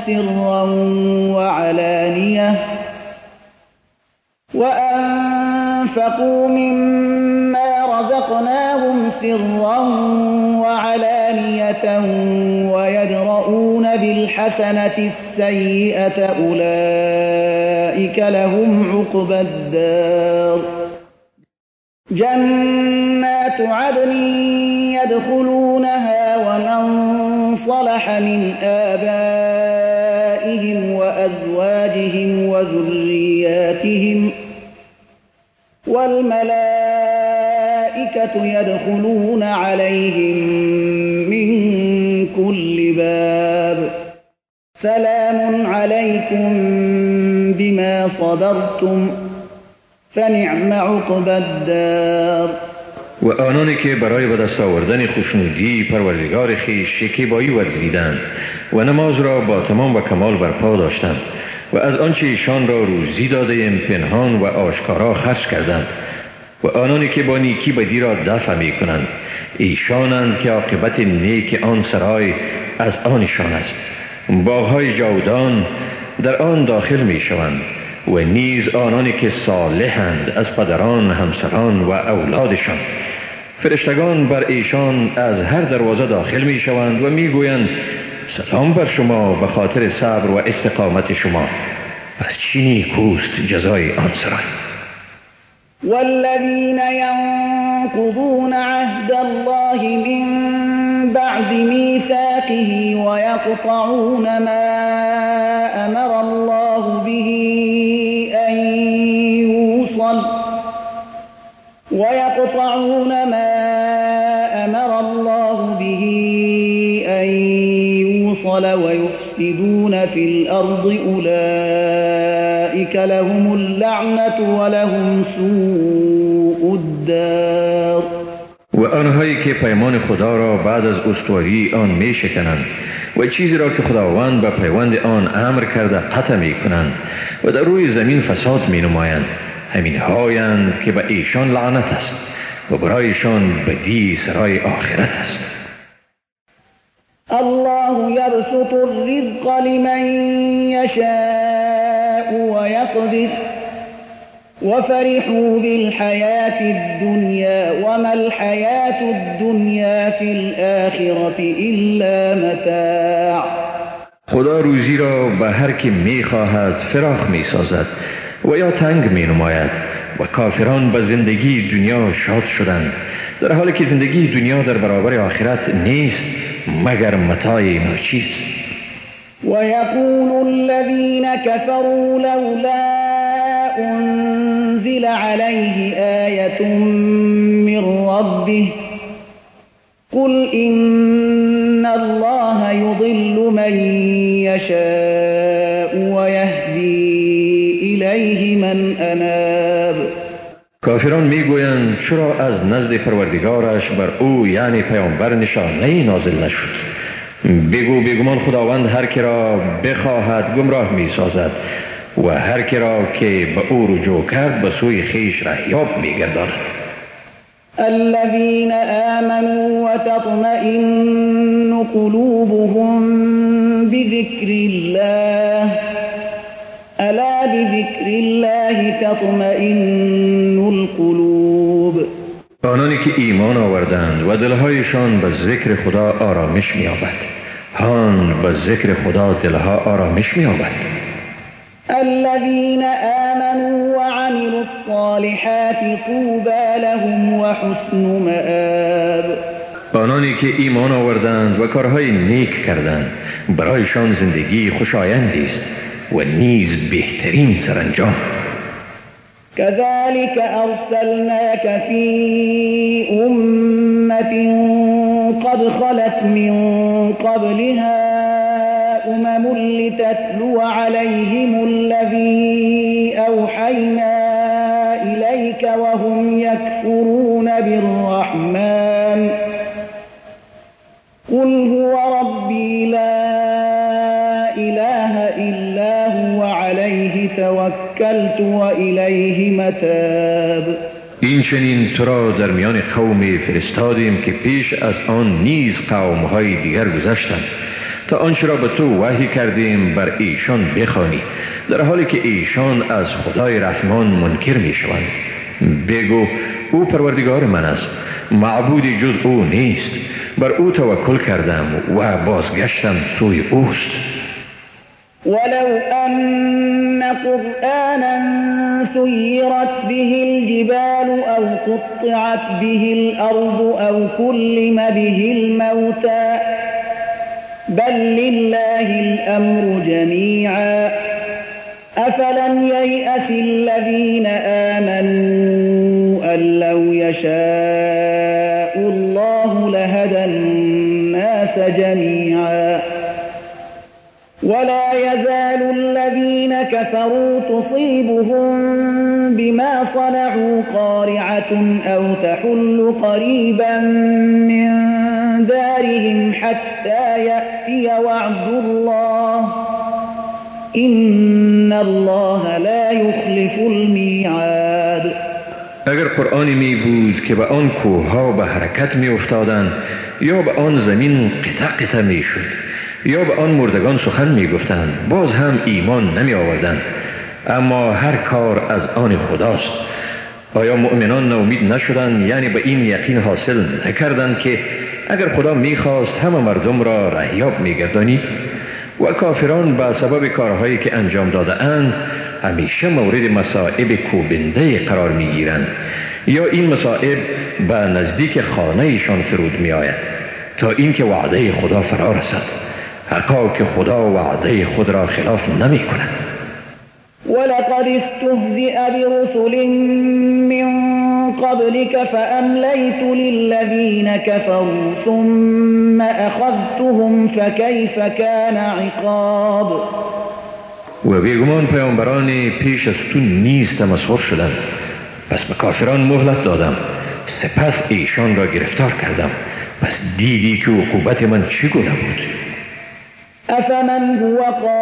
سرا وعلانية ويدرؤون بالحسنة السيئة أولئك لهم عقبى الدار جنات عدن يدخلونها ومن صلح من آبائهم وأزواجهم وذرياتهم والملائكة يدخلون عليهم من كل باب سلام عليكم بما صبرتم فنعم عقبى الدار. و آنانی که برای به دست آوردن خوشنودی پروردگار خویش شکیبایی ورزیدند و نماز را با تمام و کمال برپا داشتند و از آنچه ایشان را روزی داده ایم پنهان و آشکارا خرج کردند و آنانی که با نیکی بدی را دفع می کنند ایشانند که عاقبت نیک آن سرای از آنشان است. باغ‌های جاودان در آن داخل می شوند و نیز آنانی که صالحند از پدران، همسران و اولادشان. فرشتگان بر ایشان از هر دروازه داخل می شوند و می گویند سلام بر شما به خاطر صبر و استقامت شما، پس چه نیکوست جزای آن سرای. والذين ينقضون عهد الله من بعد ميثاقه ويقطعون ما أمر الله به أن يوصل ويفسدون في الأرض أولئك لهم اللعنة ولهم سوء الدار. و آنهایی که پیمان خدا را بعد از استواری آن می شکنند و چیزی را که خداوند به پیوند آن امر کرده قطع می کنند و در روی زمین فساد می نمایند، همین هایند که به ایشان لعنت است و برایشان بدی سرای آخرت است. الله يبسط الرزق لمن يشاء ويقدر وفرحوا بالحياة الدنيا وما الحياة الدنیا فی الآخرة الا متاع. خدا روزی را به هر که می خواهد فراخ می سازد و یا تنگ می نماید و کافران به زندگی دنیا شاد شدند، در حالی که زندگی دنیا در برابر آخرت نیست مگر متاع ناچیز. ويقول الذين كفروا لولا أنزل عليه آية من ربه قل إن الله يضل من يشاء ويهدي إليه من أناب. کافران میگویند چرا از نزد پروردگارش بر او یعنی پیامبر نشانه‌ای نازل نشد؟ بگو بیگمان خداوند هر که را بخواهد گمراه می سازد و هر که را که به او رجوع کرد به سوی خیش رهیاب می گرداند. الذين آمنوا وتطمئن قلوبهم بذكر الله ألا بذكر الله تطمئن القلوب. آنانی که ایمان آوردند و دلهایشان به ذکر خدا آرامش می‌یابد. هان به ذکر خدا دلها آرامش می‌یابد. الذين آمنوا وعملوا الصالحات طوبى لهم وحسن مآب. آنانی که ایمان آوردند و کارهای نیک کردند برایشان زندگی خوشایندی است و نیز بهترین سرانجام. كذلك أرسلناك في أمة قد خلت من قبلها لتتلو عليهم الذي أوحينا إليك وهم يكفرون بالرحمن قل هو ربي لا إله إلا هو عليه توكلت وإليه متاب. این چنین تو را در میان قومی فرستادیم که پیش از آن نیز قوم‌های دیگر گذشتند تا آنچه را به تو وحی کردیم بر ایشان بخوانی در حالی که ایشان از خدای رحمان منکر می شوند. بگو او پروردگار من است، معبودی جز او نیست، بر او توکل کردم و بازگشتم سوی اوست. ولو أن قرآنا سيرت به الجبال أو قطعت به الأرض أو كلم به الموتى بل لله الأمر جميعا أفلم ييأس الذين آمنوا أن لو يشاء الله لهدى الناس جميعا ولا يزال الذين كفروا تصيبهم بما صنعوا قارعة أو تحل قريبا من دارهم حتى يأتي وعد الله إن الله لا يخلف الميعاد. اگر قرآنی می بود که به آن کوهها به حرکت می افتادند یا به آن زمین قطع قطع می شد یا به آن مردگان سخن می گفتند باز هم ایمان نمی آوردند. اما هر کار از آن خداست. آیا مؤمنان ناامید نشدند؟ یعنی به این یقین حاصل نکردند که اگر خدا می خواست همه مردم را رهیاب می گردانید؟ و کافران به سبب کارهایی که انجام داده اند همیشه مورد مصائب کوبنده قرار می گیرند یا این مصائب به نزدیک خانه ایشان فرود می آید تا اینکه وعده خدا فرا رسد. حقا که خدا وعده خود را خلاف نمی کند. ولقد استهزئ برسل من قبلك فأمليت للذين كفروا ثم أخذتهم فكيف كان عقاب. و بیگمان پیامبران پیش از تو نیز تمسخر شدند پس به کافران مهلت دادم سپس ایشان را گرفتار کردم پس دیدی که عقوبت من چگونه بود. أفمن هو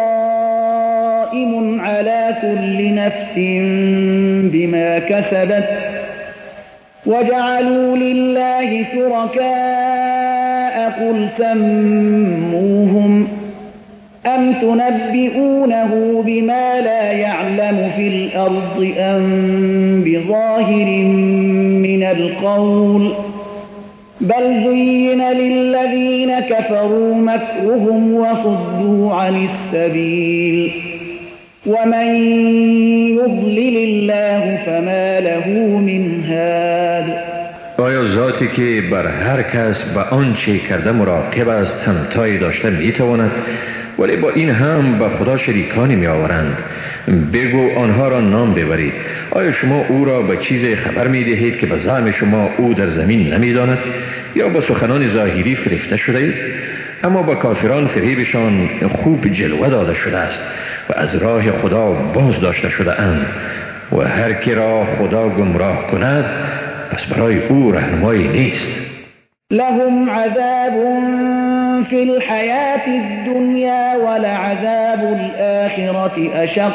قائم على كل نفس بما كسبت وجعلوا لله شركاء قل سموهم أم تنبئونه بما لا يعلم في الأرض أم بظاهر من القول بل زين للذين كفروا مكرهم وصدوا عن السبيل ومن یضلل الله فما له من هاد. آیا ذاتی که بر هر کس به آنچه کرده مراقب است همتایی داشته میتواند؟ ولی با این هم به خدا شریکانی می آورند. بگو آنها را نام ببرید. آیا شما او را به چیز خبر می دهید که به زعم شما او در زمین نمی داند؟ یا با سخنان ظاهری فریفته شده اید؟ اما با کافران فریبشان خوب جلوه داده شده است و از راه خدا باز داشته شده اند و هر کی را خدا گمراه کند پس برای او رهنمایی نیست. لهم عذاب في الحياة الدنيا ولعذاب الآخرة أشق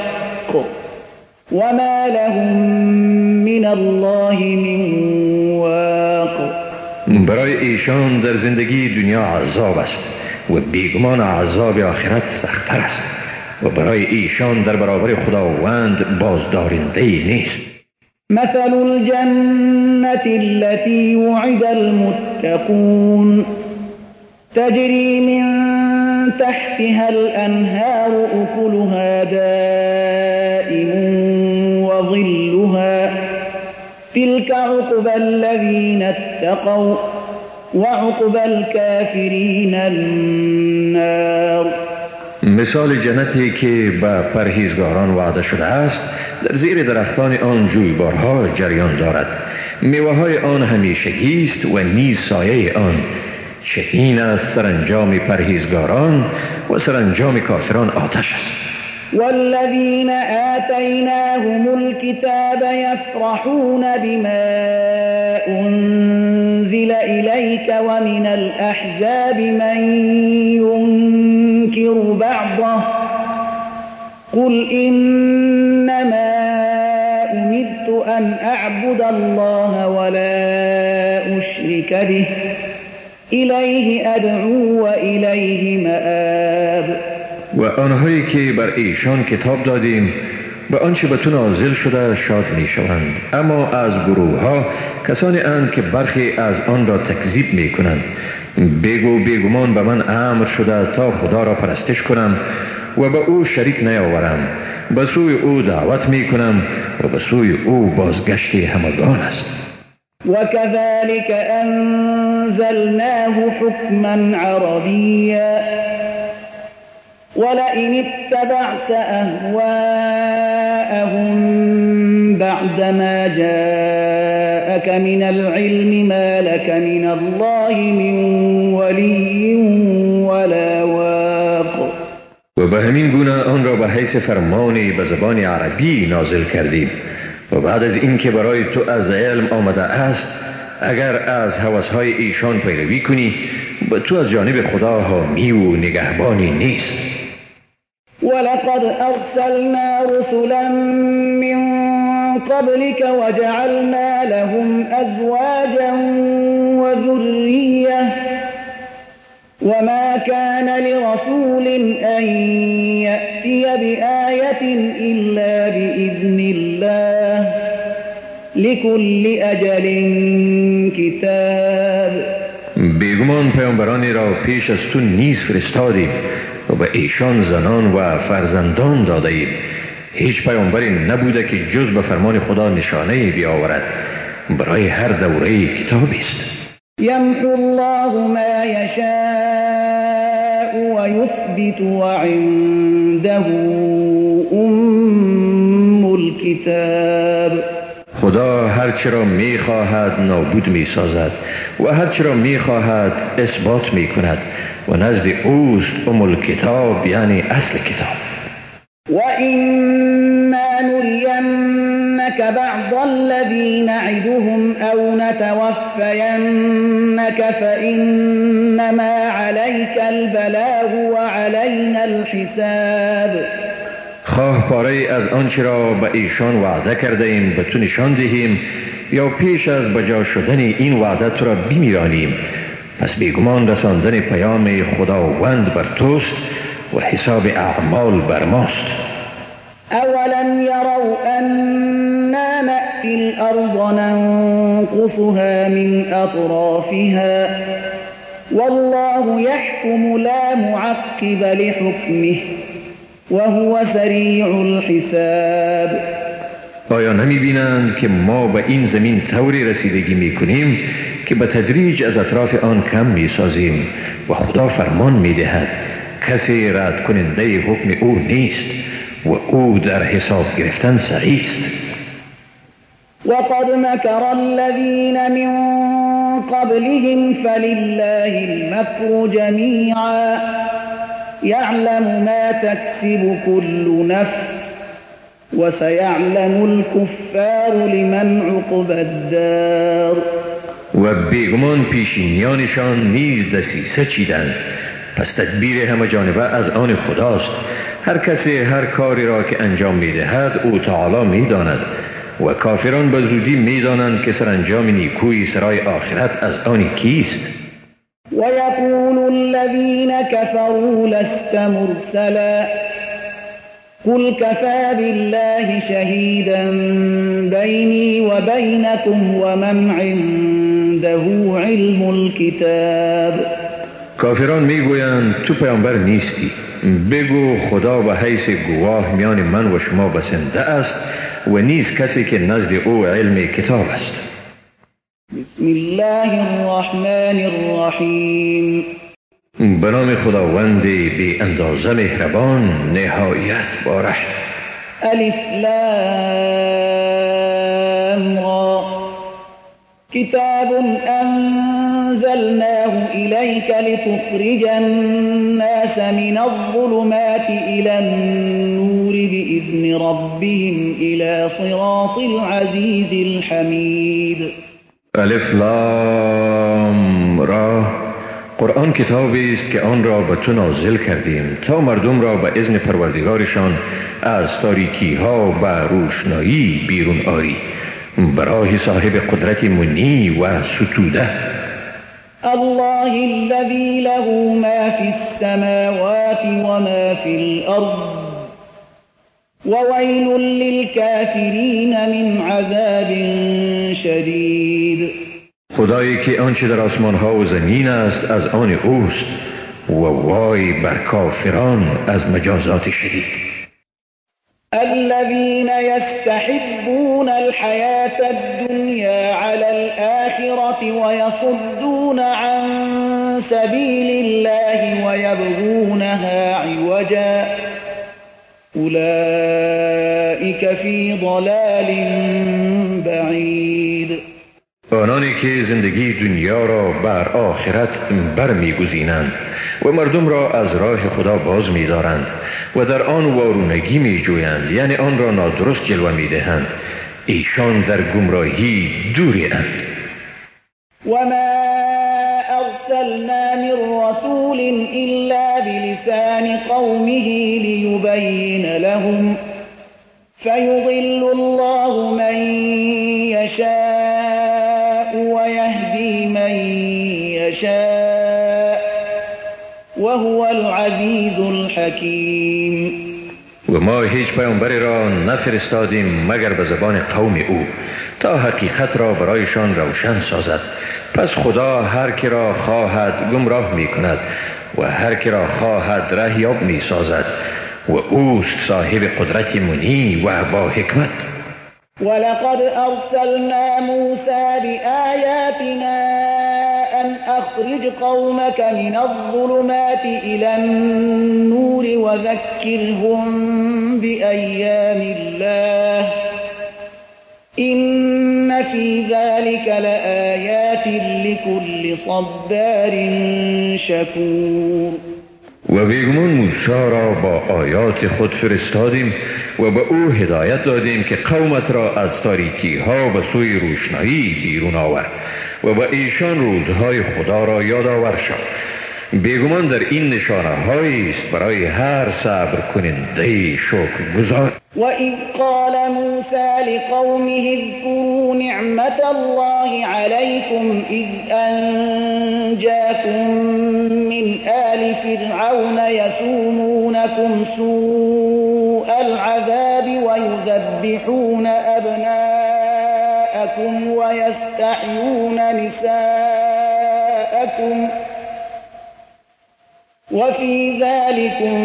وما لهم من الله من واق. برای ایشان در زندگی دنیا عذاب است و بیگمان عذاب آخرت سخت‌تر است و برای ایشان در برابر خداوند بازدارنده نیست. مثل الجنة التي وعد المتقون تجري من تحتها الأنهار أكلها دائم وظلها تلك عقبى الذين اتقوا وعقبى الكافرين النار. مثال جنتی که به پرهیزگاران وعده شده است در زیر درختان آن جویبارها جریان دارد، میوه های آن همیشگی است و نیز سایه آن. چه این است سرانجام پرهیزگاران و سرانجام کافران آتش است. والذين آتيناهم الكتاب يفرحون بما أنزل إليك ومن الأحزاب من ينكر بعضه قل إنما أمرت أن أعبد الله ولا أشرك به إليه أدعو وإليه مآب. و آنهایی که بر ایشان کتاب دادیم به آنچه به تو نازل شده شاد می شوند، اما از گروه ها کسانی اند که برخی از آن را تکذیب می کنند. بگو بیگمان به من امر شده تا خدا را پرستش کنم و به او شریک نیاورم. به سوی او دعوت می کنم و به سوی او بازگشت همگان است. وكذلك أنزلناه حكما عربيا ولئن اتبعت أهواءهم بعدما جاءك من العلم ما لك من الله من ولي ولا واق. و به همین گونه آن را به حیث فرمانی به زبان عربی نازل کردیم و بعد از این که برای تو از علم آمده است اگر از هوسهای ایشان پیروی کنی به تو از جانب خدا حامی و نگهبانی نیست. ولقد أرسلنا رسلا من قبلك وجعلنا لهم أزواجا وذرية وما كان لرسول أن يأتي بآية إلا بإذن الله لكل أجل كتاب. بیگمان پیامبرانی را پیش از تو نیز فرستادیم و به ایشان زنان و فرزندان داده ایم. هیچ پیامبری نبوده که جز به فرمان خدا نشانه بیاورد. برای هر دوره کتابی است. یمحو الله ما یشاء و یثبت وعنده ام الكتاب. خدا هرچی را می خواهد نابود می سازد و هرچی را می خواهد اثبات می کند و نزد اوست ام الکتاب یعنی اصل کتاب. و اما نرینک بعض الذین نعدهم او نتوفینک فانما علیک البلاغ و علینا الحساب. خواه پاره از آنچه را به ایشان وعده کرده ایم به تو نشان دهیم یا پیش از بجا شدن این وعده تو را بمیرانیم، پس بیگمان رساندن پیام خداوند بر توست و حساب اعمال بر ماست. اولم يروا أنا نأتي الأرض ننقصها من أطرافها والله يحكم لا معقب لحكمه وهو سریع الحساب. آیا نمی بینند که ما به این زمین طوری رسیدگی می کنیم که به تدریج از اطراف آن کم می سازیم و خدا فرمان می دهد کسی رد کننده حکم او نیست و او در حساب گرفتن سریع است. وقد مكر الذين من قبلهم فلله المكر جميعا يعلم ما تكسب كل نفس وسيعلم الكفار لمن عقبى الدار. و بیگمان پیشینیانشان نیز دسیسه چیدند، پس تدبیر همه جانبه از آن خداست. هر کسی هر کاری را که انجام می دهد او تعالی می داند و کافران به زودی می دانند که سرانجام نیکوی سرای آخرت از آن کیست. ويقول الذين كفروا لست مرسلا قل كفى بالله شهيدا بيني وبينكم ومن عنده علم الكتاب. کافران میگویند تو پیامبر نیستی، بگو خدا به حیث گواه میان من و شما بسنده است و نیست کسی که نزد او علم کتاب است. بسم الله الرحمن الرحیم. به نام خداوند بی اندازه مهربان نهایت باره. الف لام را کتاب انزلناه الیک لتخرج الناس من الظلمات الى النور باذن ربهم الى صراط العزیز الحمید. الف لام را قرآن کتابی است که آن را به تو نازل کردیم تا مردم را به اذن پروردگارشان از تاریکی ها به روشنایی بیرون آری، برای صاحب قدرت منی و ستوده. الله الذي له ما في السماوات وما في الأرض وويل للكافرين من عذاب شدید. خدایی که آنچه در آسمان ها و زمین است از آن اوست و وای بر کافران از مجازات شدید. الذين يستحبون الحياة الدنيا على الآخرة ويصدون عن سبيل الله ويبغونها عوجا أولئك في ضلال بعید. آنانی که زندگی دنیا را بر آخرت برمیگزینند و مردم را از راه خدا باز می‌دارند و در آن وارونگی می‌جویند، یعنی آن را نادرست جلوه می‌دهند، ایشان در گمراهی دوری اند. وما أرسلنا من رسول إلا بلسان قومه ليبين لهم فيضل الله من يشاء ويهدي من يشاء وهو العزيز الحكيم. و ما هیچ پیامبری را نفرستادیم مگر به زبان قوم او تا حقیقت را برایشان روشن سازد. پس خدا هر کی را خواهد گمراه می کند و هر کی را خواهد رهیاب می سازد و اوست صاحب قدرت منی و با حکمت. ولقد أرسلنا موسى بآياتنا أن أخرج قومك من الظلمات إلى النور وذكرهم بأيام الله إن في ذلك لآيات لكل صبار شكور. و بیگمان موسی را با آیات خود فرستادیم و به او هدایت دادیم که قومت را از تاریکی ها به سوی روشنایی بیرون آورد و به ایشان روزهای خدا را یادآور شد. بیگمان در این نشانه هایی است برای هر صبر کننده شکرگزار. وَإِذْ قَالَ مُوسَى لِقَوْمِهِ اذْكُرُوا نِعْمَةَ اللَّهِ عَلَيْكُمْ إِذْ أَنْجَاكُمْ من آل فرعون يسومونكم سوء العذاب ويذبحون أبناءكم ويستحيون نساءكم وفي ذلكم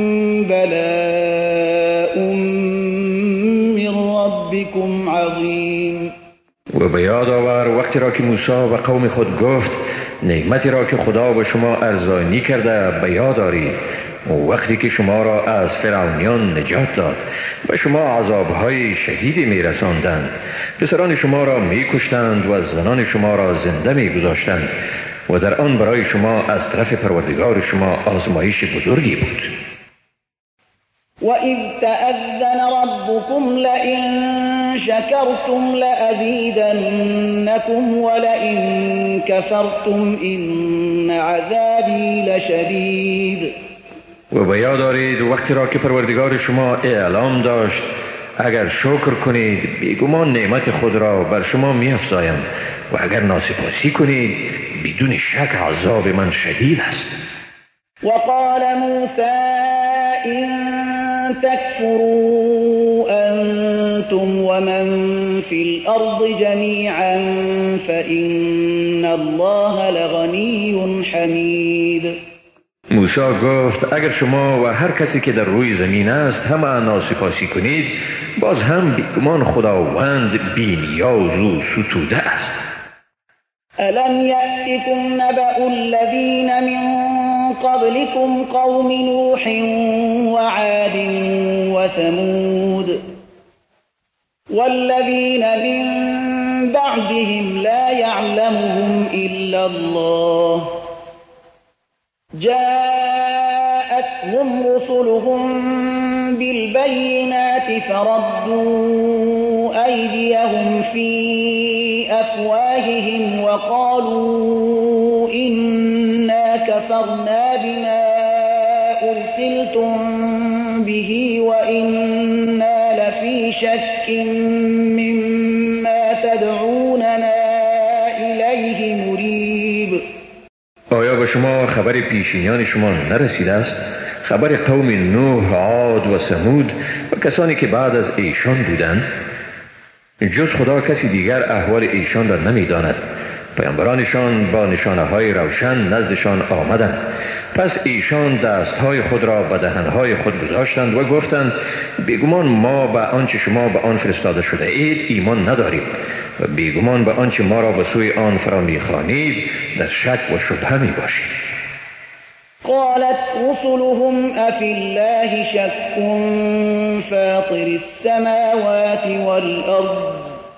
بلاء من ربكم عظیم. و به یاد آور وقتی را که موسی و قوم خود گفت نعمتی را که خدا به شما ارزانی کرده به یاد آرید، وقتی که شما را از فرعونیان نجات داد و شما عذابهای شدیدی می رساندند، پسران شما را می کشتند و زنان شما را زنده می گذاشتند و در آن برای شما از طرف پروردگار شما آزمایش بزرگی بود. وَإِذْ تَأَذَّنَ رَبُّكُمْ لَئِن شَكَرْتُمْ لَأَزِيدَنَّكُمْ وَلَئِن كَفَرْتُمْ إِنَّ عَذَابِي لَشَدِيدٌ. و به یاد آرید وقتی را که پروردگار شما اعلام داشت اگر شکر کنید بیگمان نعمت خود را بر شما می افزایم و اگر ناسپاسی کنید بدون شک عذاب من شدید است. وقال موسى إن تكفروا أنتم ومن في الأرض جميعا فإن الله لغني حمید. موسی گفت اگر شما و هر کسی که در روی زمین است همه ناسپاسی کنید باز هم بیگمان خداوند بی‌نیاز و ستوده است. ألم يأتكم نبأ الذين من قبلكم قوم نوح وعاد وثمود والذين من بعدهم لا يعلمهم إلا الله جاءتهم رسلهم بالبينات فردوا أيديهم في أفواههم وقالوا إنا كفرنا بما أرسلتم به وإنا لفي شك مما تدعوننا إليه مريب. آیا به شما خبر پیشینیان شما نرسیده است؟ خبر قوم نوح، عاد و ثمود و کسانی که بعد از ایشان بودند؟ جز خدا کسی دیگر احوال ایشان را نمی‌داند. پیامبرانشان با نشانه‌های روشن نزدشان آمدند، پس ایشان دستهای خود را به دهنهای خود گذاشتند و گفتند بیگمان ما به آنچه شما به آن فرستاده شده اید ایمان نداریم و بیگمان به آنچه ما را به سوی آن فرا می‌خوانید در شک و شبهه می‌باشید. قالت رسلهم أفي الله شك فاطر السماوات والأرض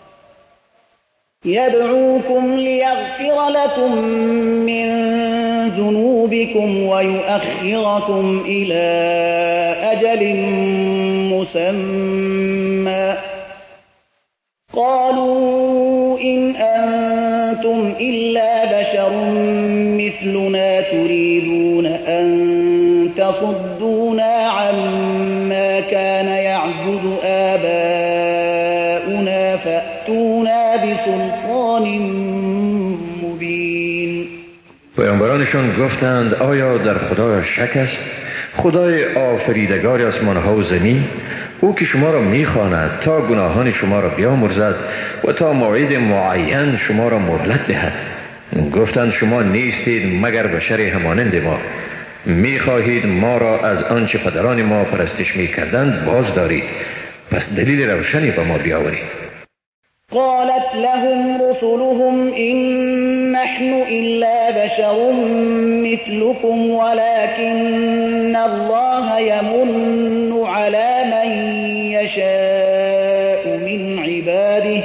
يدعوكم ليغفر لكم من ذنوبكم ويؤخركم إلى أجل مسمى قالوا إن أنتم إلا بشر مثلنا تريدون أن تصدونا عما كان يعبد آباؤنا فأتونا بسلطان مبین. پیامبرانشان گفتند آیا در خدا شک است؟ خدای آفریدگار آسمان‌ها و زمین، او که شما را می‌خواند تا گناهان شما را بیامرزد و تا موعد معین شما را مهلت دهد. گفتند شما نیستید مگر بشر همانند ما، می‌خواهید ما را از آنچه پدران ما پرستش می‌کردند باز دارید، پس دلیل روشنی به ما بیاورید. قالت لهم رسلهم إن نحن إلا بشر مثلكم ولكن الله يمن على من يشاء من عباده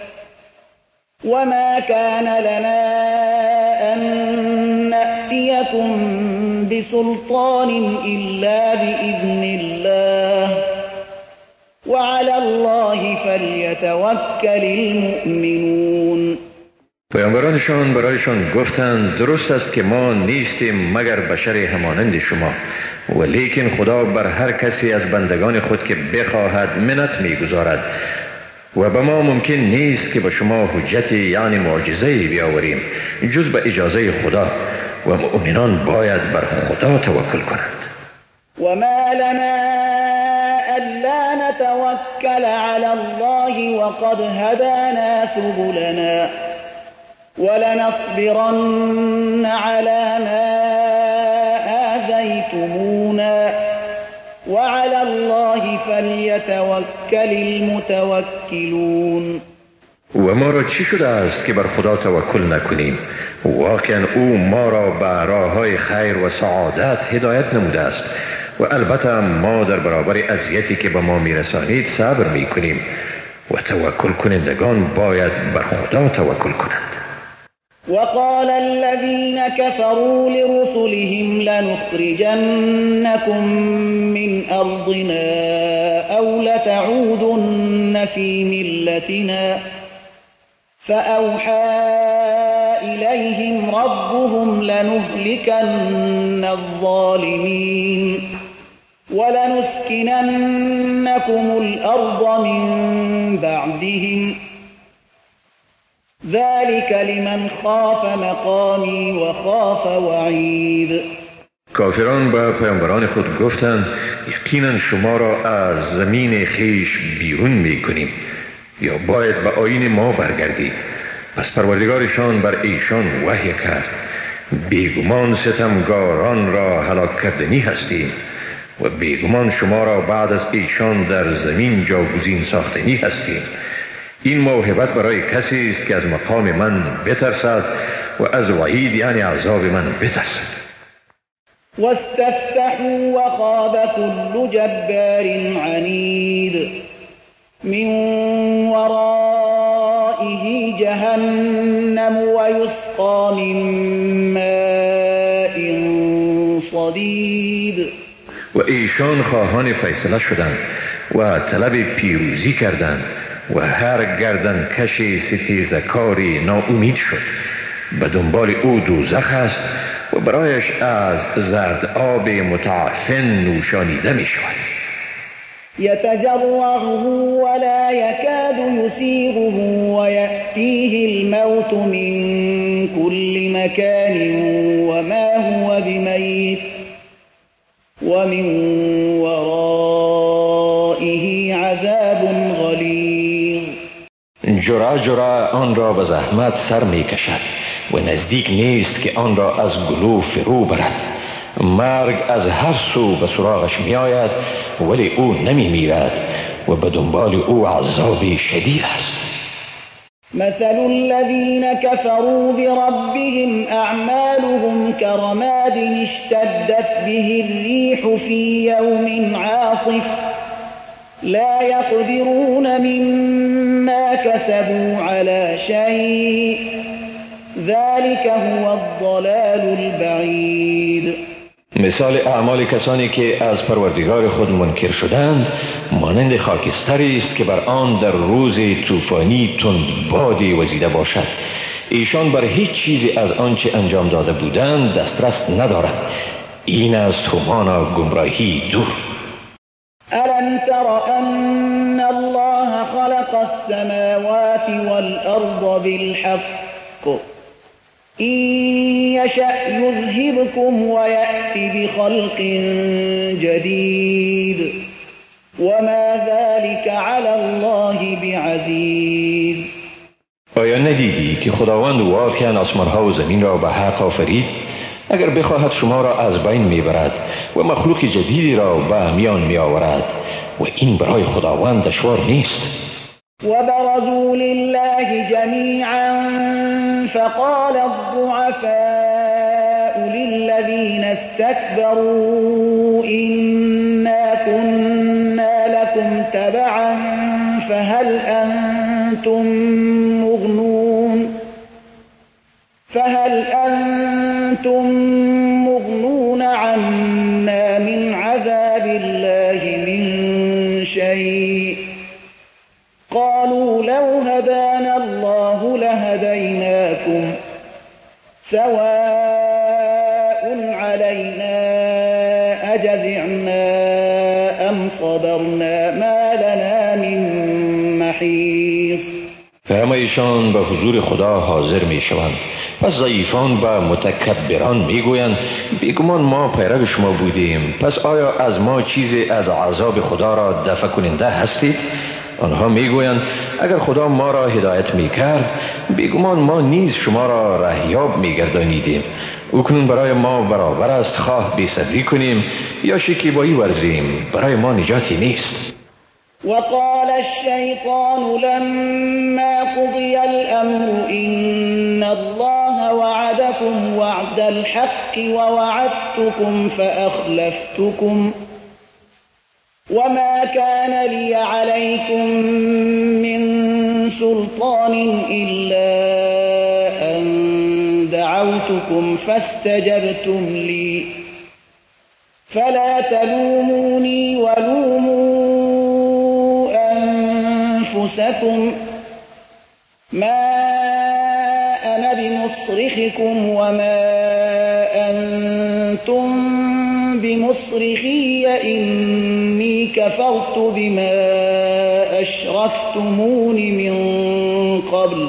وما كان لنا أن نأتيكم بسلطان إلا بإذن الله وعلى الله فلیتوکل المؤمنون. پیامبرانشان برایشان گفتند درست است که ما نیستیم مگر بشر همانند شما، ولیکن خدا بر هر کسی از بندگان خود که بخواهد منت میگذارد و به ما ممکن نیست که به شما حجتی یعنی معجزه‌ای بیاوریم جز به اجازه خدا و مؤمنان باید بر خدا توکل کنند. وما لنا ألا نتوكل على الله وقد هدانا سبلنا ولنصبرن على ما آذيتمونا وعلى الله فليتوكل المتوكلون. و ما را چی شده است که بر خدا توکل نکنیم؟ واقعا او ما را به راههای خیر و سعادت هدایت نموده است و البته ما در برابر اذیتی که به ما میرسانید صبر میکنیم و توکل کنندگان باید بر خدا توکل کنند. وقال الذين كفروا لرسلهم لنخرجنكم من أرضنا أو لتعودن في ملتنا فأوحى إليهم ربهم لنهلكن الظالمين ولنسكننكم الأرض من بعدهم ذلك لمن خاف مقامی و خاف وعید. کافران به پیامبران خود گفتند یقینا شما را از زمین خیش بیرون میکنیم یا باید به آیین ما برگردید. پس پروردگارشان بر ایشان وحی کرد بیگمان ستمگاران را هلاک کردنی هستیم و بیگمان شما را بعد از ایشان در زمین جاگزین ساختنی هستیم. این موهبت برای کسی است که از مقام من بترسد و از وعید یعنی عذاب من بترسد. واستفتحوا وخاب كل جبار عنید من ورائه جهنم ويسقى من ماء صدید. و ایشان خواهان فیصله شدند و طلب پیروزی کردند و هر گردن کشی ستیزکاری ناامید شد. به دنبال او دوزخ است و برایش از زرد آب متعفن نوشانیده می شود. يتجرعه ولا يكاد يسيغه ويأتيه الموت من كل مكان وما هو بميت ومن ورائه عذاب غلیظ. جرعه جرعه آن را به زحمت سر می کشد و نزدیک نیست که آن را از گلو فرو برد. مرگ از هر سو به سراغش می آید ولی او نمی میرد و به دنبال او عذابی شدید است. مثل الذين كفروا بربهم أعمالهم كرماد اشتدت به الريح في يوم عاصف لا يقدرون مما كسبوا على شيء ذلك هو الضلال البعید. مثال اعمال کسانی که از پروردگار خود منکر شدند مانند خاکستری است که بر آن در روز طوفانی تند بادی وزیده باشد. ایشان بر هیچ چیزی از آنچه انجام داده بودند دسترس ندارند. این است همانا گمراهی دور. ألم تر أن الله خلق السماوات والأرض بالحق إن يشأ يذهبكم ويأتي بخلق جديد وما ذلك على الله بعزيز. آیا ندیدی که خداوند واقعا آسمان‌ها و زمین را به حق آفرید؟ اگر بخواهد شما را از بین میبرد و مخلوق جدیدی را به میان میآورد و این برای خداوند دشوار نیست. وبرزوا لله جميعا فقال الضعفاء للذين استكبروا إنا كنا لكم تبعا فهل أنتم مغنون عنا من عذاب الله من شيء قالوا لو هدانا الله لهديناكم سواء علينا أجزعنا أم صبرنا ما لنا من محیص. همه ایشان به حضور خدا حاضر می شوند پس ضعیفان و متکبران میگویند بیگمان ما پیرو شما بودیم، پس آیا از ما چیزی از عذاب خدا را دفع کننده هستید؟ آنها میگویند اگر خدا ما را هدایت میکرد بیگمان ما نیز شما را رهیاب میگردانیدیم. اکنون برای ما برابر است خواه بی‌صبری کنیم یا شکیبایی ورزیم، برای ما نجاتی نیست. وقال الشيطان لما قضي الأمر إن الله وعدكم وعد الحق ووعدتكم فأخلفتكم وما كان لي عليكم من سلطان إلا أن دعوتكم فاستجبتم لي فلا تلوموني ولوموا أنفسكم ما أنا بمصرخكم وما أنتم بمصرخي إني كفرت بما أشركتمون من قبل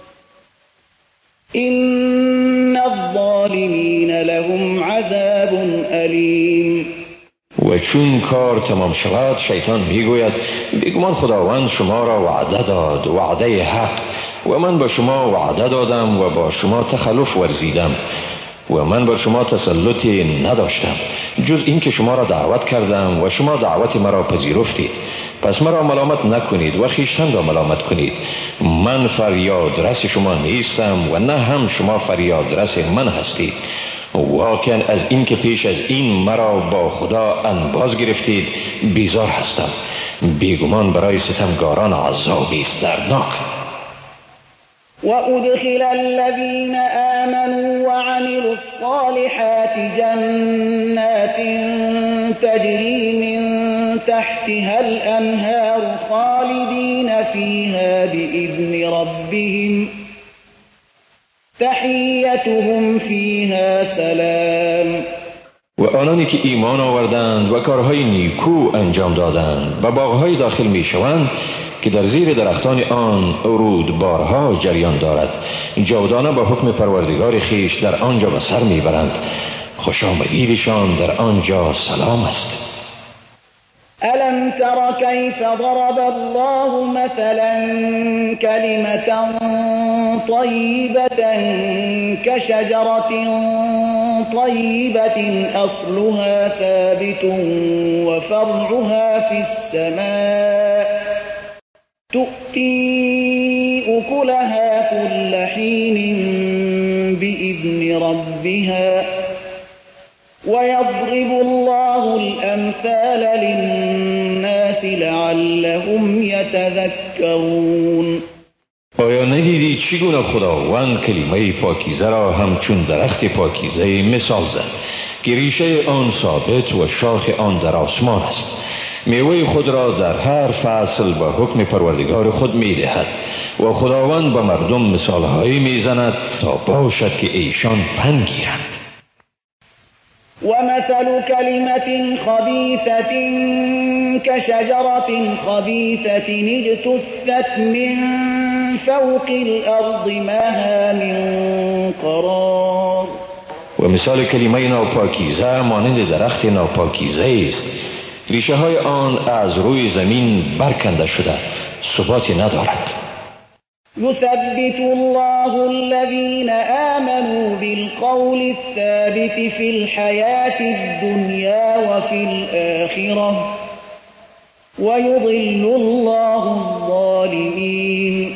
إن الظالمين لهم عذاب أليم. و چون کار تمام شود شیطان میگوید بیگمان خداوند شما را وعده داد، وعده حق، و من با شما وعده دادم و با شما تخلف ورزیدم و من بر شما تسلطی نداشتم جز این که شما را دعوت کردم و شما دعوت مرا پذیرفتید. پس مرا ملامت نکنید و خویشتن را ملامت کنید. من فریاد رس شما نیستم و نه هم شما فریاد رس من هستید. واقعا از این که پیش از این مرا با خدا انباز گرفتید بیزار هستم. بیگمان برای ستمگاران عذابی است دردناک. وأدخل الذين آمنوا وعملوا الصالحات جنات تجري من تحتها الأنهار خالدين فيها بإذن ربهم تحیتهم فیها سلام. و آنانی که ایمان آوردند و کارهای نیکو انجام دادند و باغهای داخل می شوند که در زیر درختان آن رودبارها جریان دارد، جاودانه با حکم پروردگار خیش در آنجا به سر می برند. خوش آمدیدشان در آنجا سلام است. ألم تر كيف ضرب الله مثلا كلمة طيبة كشجرة طيبة أصلها ثابت وفرعها في السماء تؤتي أكلها كل حين بإذن ربها ويضرب الله الأمثال للناس لعلهم يتذكرون. آیا ندیدی چگونه خداوند کلمه پاکیزه را همچون درخت پاکیزه مثال زد که ریشه آن ثابت و شاخ آن در آسمان است، میوه خود را در هر فصل به حکم پروردگار خود میدهد و خداوند به مردم مثالهایی میزند تا باشد که ایشان پند گیرند. ومثل كلمة خبيثة كشجرة خبيثة اجتثت من فوق الأرض ما لها من قرار. و مثال کلمه ناپاکیزه مانند درخت ناپاکیزه است، ریشه های آن از روی زمین برکنده شده، ثباتی ندارد. يثبت الله الذين آمنوا بالقول الثابت في الحياة الدنيا وفي الآخرة ويضل الله الظالمين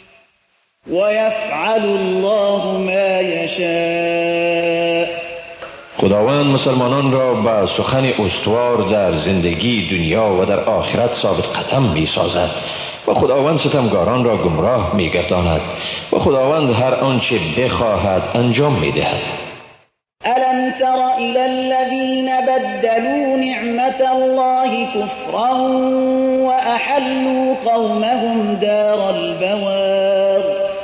ويفعل الله ما يشاء. خداوند مسلمانان را به سخن استوار در زندگی دنیا و در آخرت ثابت قدم می سازد و خداوند ستمگاران را گمراه می گرداند و خداوند هر آنچه بخواهد انجام می دهد. ألم تر إلى الذين بدلوا نعمة الله كفرا وأحلوا قومهم دار البوار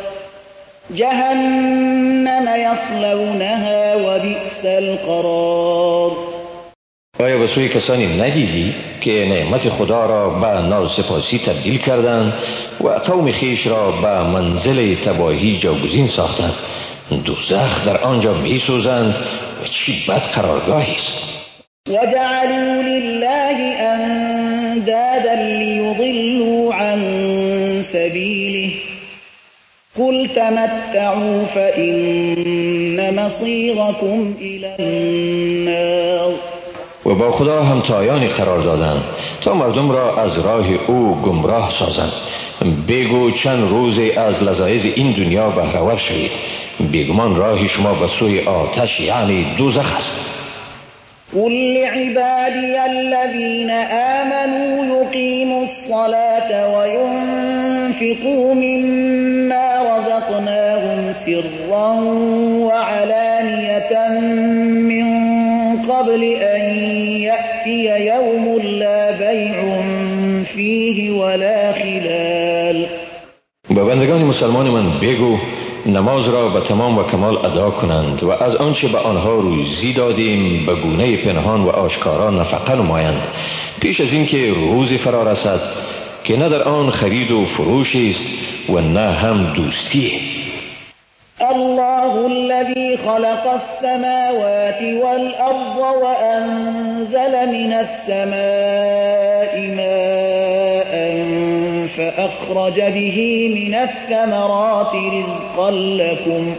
جهنم يصلونها وبئس القرار. آیا به سوی کسانی ندیدی که نعمت خدا را به ناسپاسی تبدیل کردند و قوم خیش را به منزل تباهی جاگزین ساختند؟ دوزخ در آنجا می سوزند و چی بد قرارگاهی است. وجعلوا لله اندادا ليضلوا عن سبيله قل تمتعوا فإن مصيركم إلى النار. و با خدا همتایانی قرار دادند تا مردم را از راه او گمراه سازند. بگو چند روزی از لذایذ این دنیا بهره‌ور شوید، بیگمان راه شما به سوی آتش یعنی دوزخ است. قل لعبادي الذين آمنوا يقيموا الصلاة وينفقوا مما رزقناهم سرا وعلانية من قبل أن يأتي يوم لا بيع فيه ولا خلال. به بندگان مسلمان من بگو نماز را به تمام و کمال ادا کنند و از آنچه به آنها روزی دادیم به گونه پنهان و آشکارا نفقه نمایند پیش از اینکه روزی فرا رسد که نه در آن خرید و فروشی است و نه هم دوستی. الله الذي خلق السماوات والأرض وأنزل من السماء ماء فأخرج به من الثمرات رزقا لكم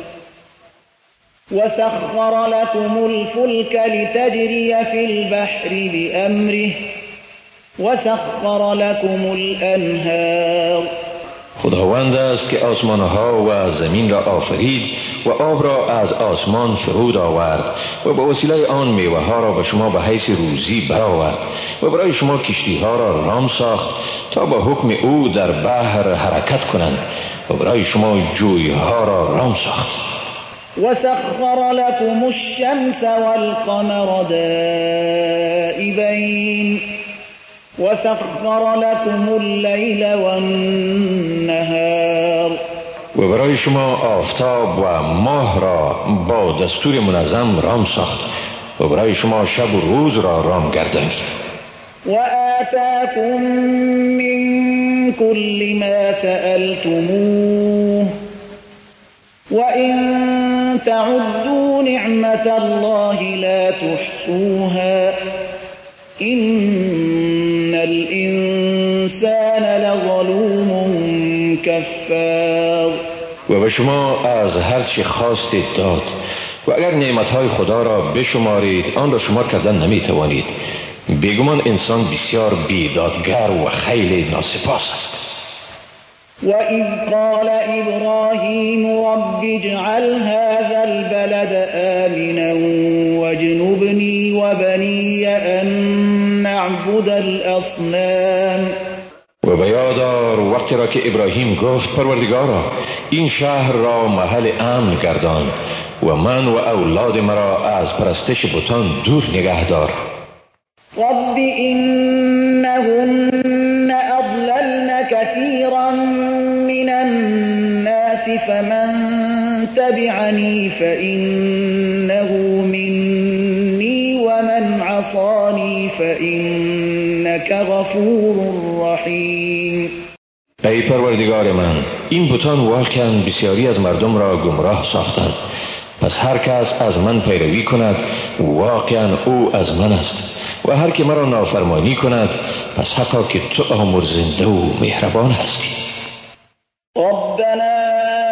وسخر لكم الفلك لتجري في البحر بأمره وسخر لكم الأنهار. خداوند است که آسمانها و زمین را آفرید و آب را از آسمان فرود آورد و به وسیله آن میوه ها را به شما به حیث روزی برآورد و برای شما کشتی ها را رام ساخت تا با حکم او در بحر حرکت کنند و برای شما جوی ها را رام ساخت. وسخر لكم الشمس والقمر دائبين وسخر لكم الليل والنهار. و برای شما آفتاب و ماه را با دستور منظم رام ساخت و برای شما شب و روز را رام گردانید. وآتاكم من كل ما سألتموه وإن تعدوا نعمة الله لا تحصوها إن الإنسان لظلوم كفار. و به شما از هر چی خواستید داد و اگر نعمتهای خدا را بشمارید آن را شمار کردن نمیتوانید. بیگمان انسان بسیار بیدادگر و خیلی ناسپاس است. وَإِذْ قَالَ إِبْرَاهِيمُ رَبِّ اجْعَلْ هَذَا الْبَلَدَ آمِنًا وَاجْنُبْنِي وَبَنِيَّ أَن نَّعْبُدَ الْأَصْنَامَ. و به یاد آر وقتی را که ابراهیم گفت پروردگارا این شهر را محل امن گردان و من و اولاد مرا از پرستش بتان دور نگه دار. رب إنهن أضللن كثيرا من الناس فمن تبعني فإنه مني ومن عصاني فإنك غفور رحیم. ای پروردگار من این بتان واقعا بسیاری از مردم را گمراه ساختند، پس هر کس از من پیروی کند واقعا او از من است و هر که مرا نافرمانی کند پس حقا که تو آمرزنده و مهربان هستی. ربنا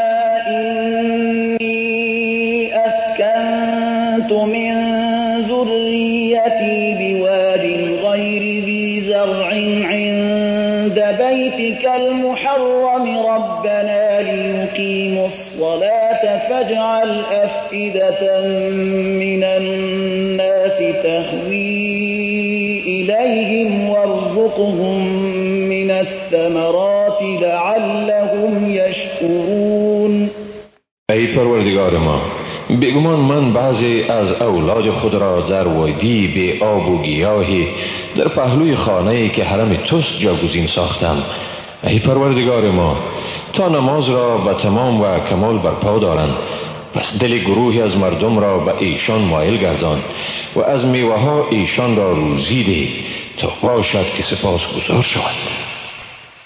إني أسكنت من ذريتي بواد غير ذي زرع عند بيتك المحرم ربنا ليقيموا الصلاة فاجعل أفئدة من الناس تهوي إليهم وارزقهم من الثمرات لعلهم يشكرون. ای پروردگار ما بیگمان من بعضی از اولاد خود را در وادی به آب و گیاهی در پهلوی خانه‌ای که حرم توست جاگزین ساختم. ای پروردگار ما تا نماز را به تمام و کمال برپا دارند پس دل گروهی از مردم را به ایشان مایل گردان و از میوه ها ایشان را روزی ده تا باشد که سپاس گزار شود.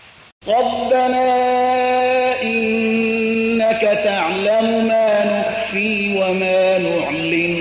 ربنا إنك تعلم ما نخفي يعلن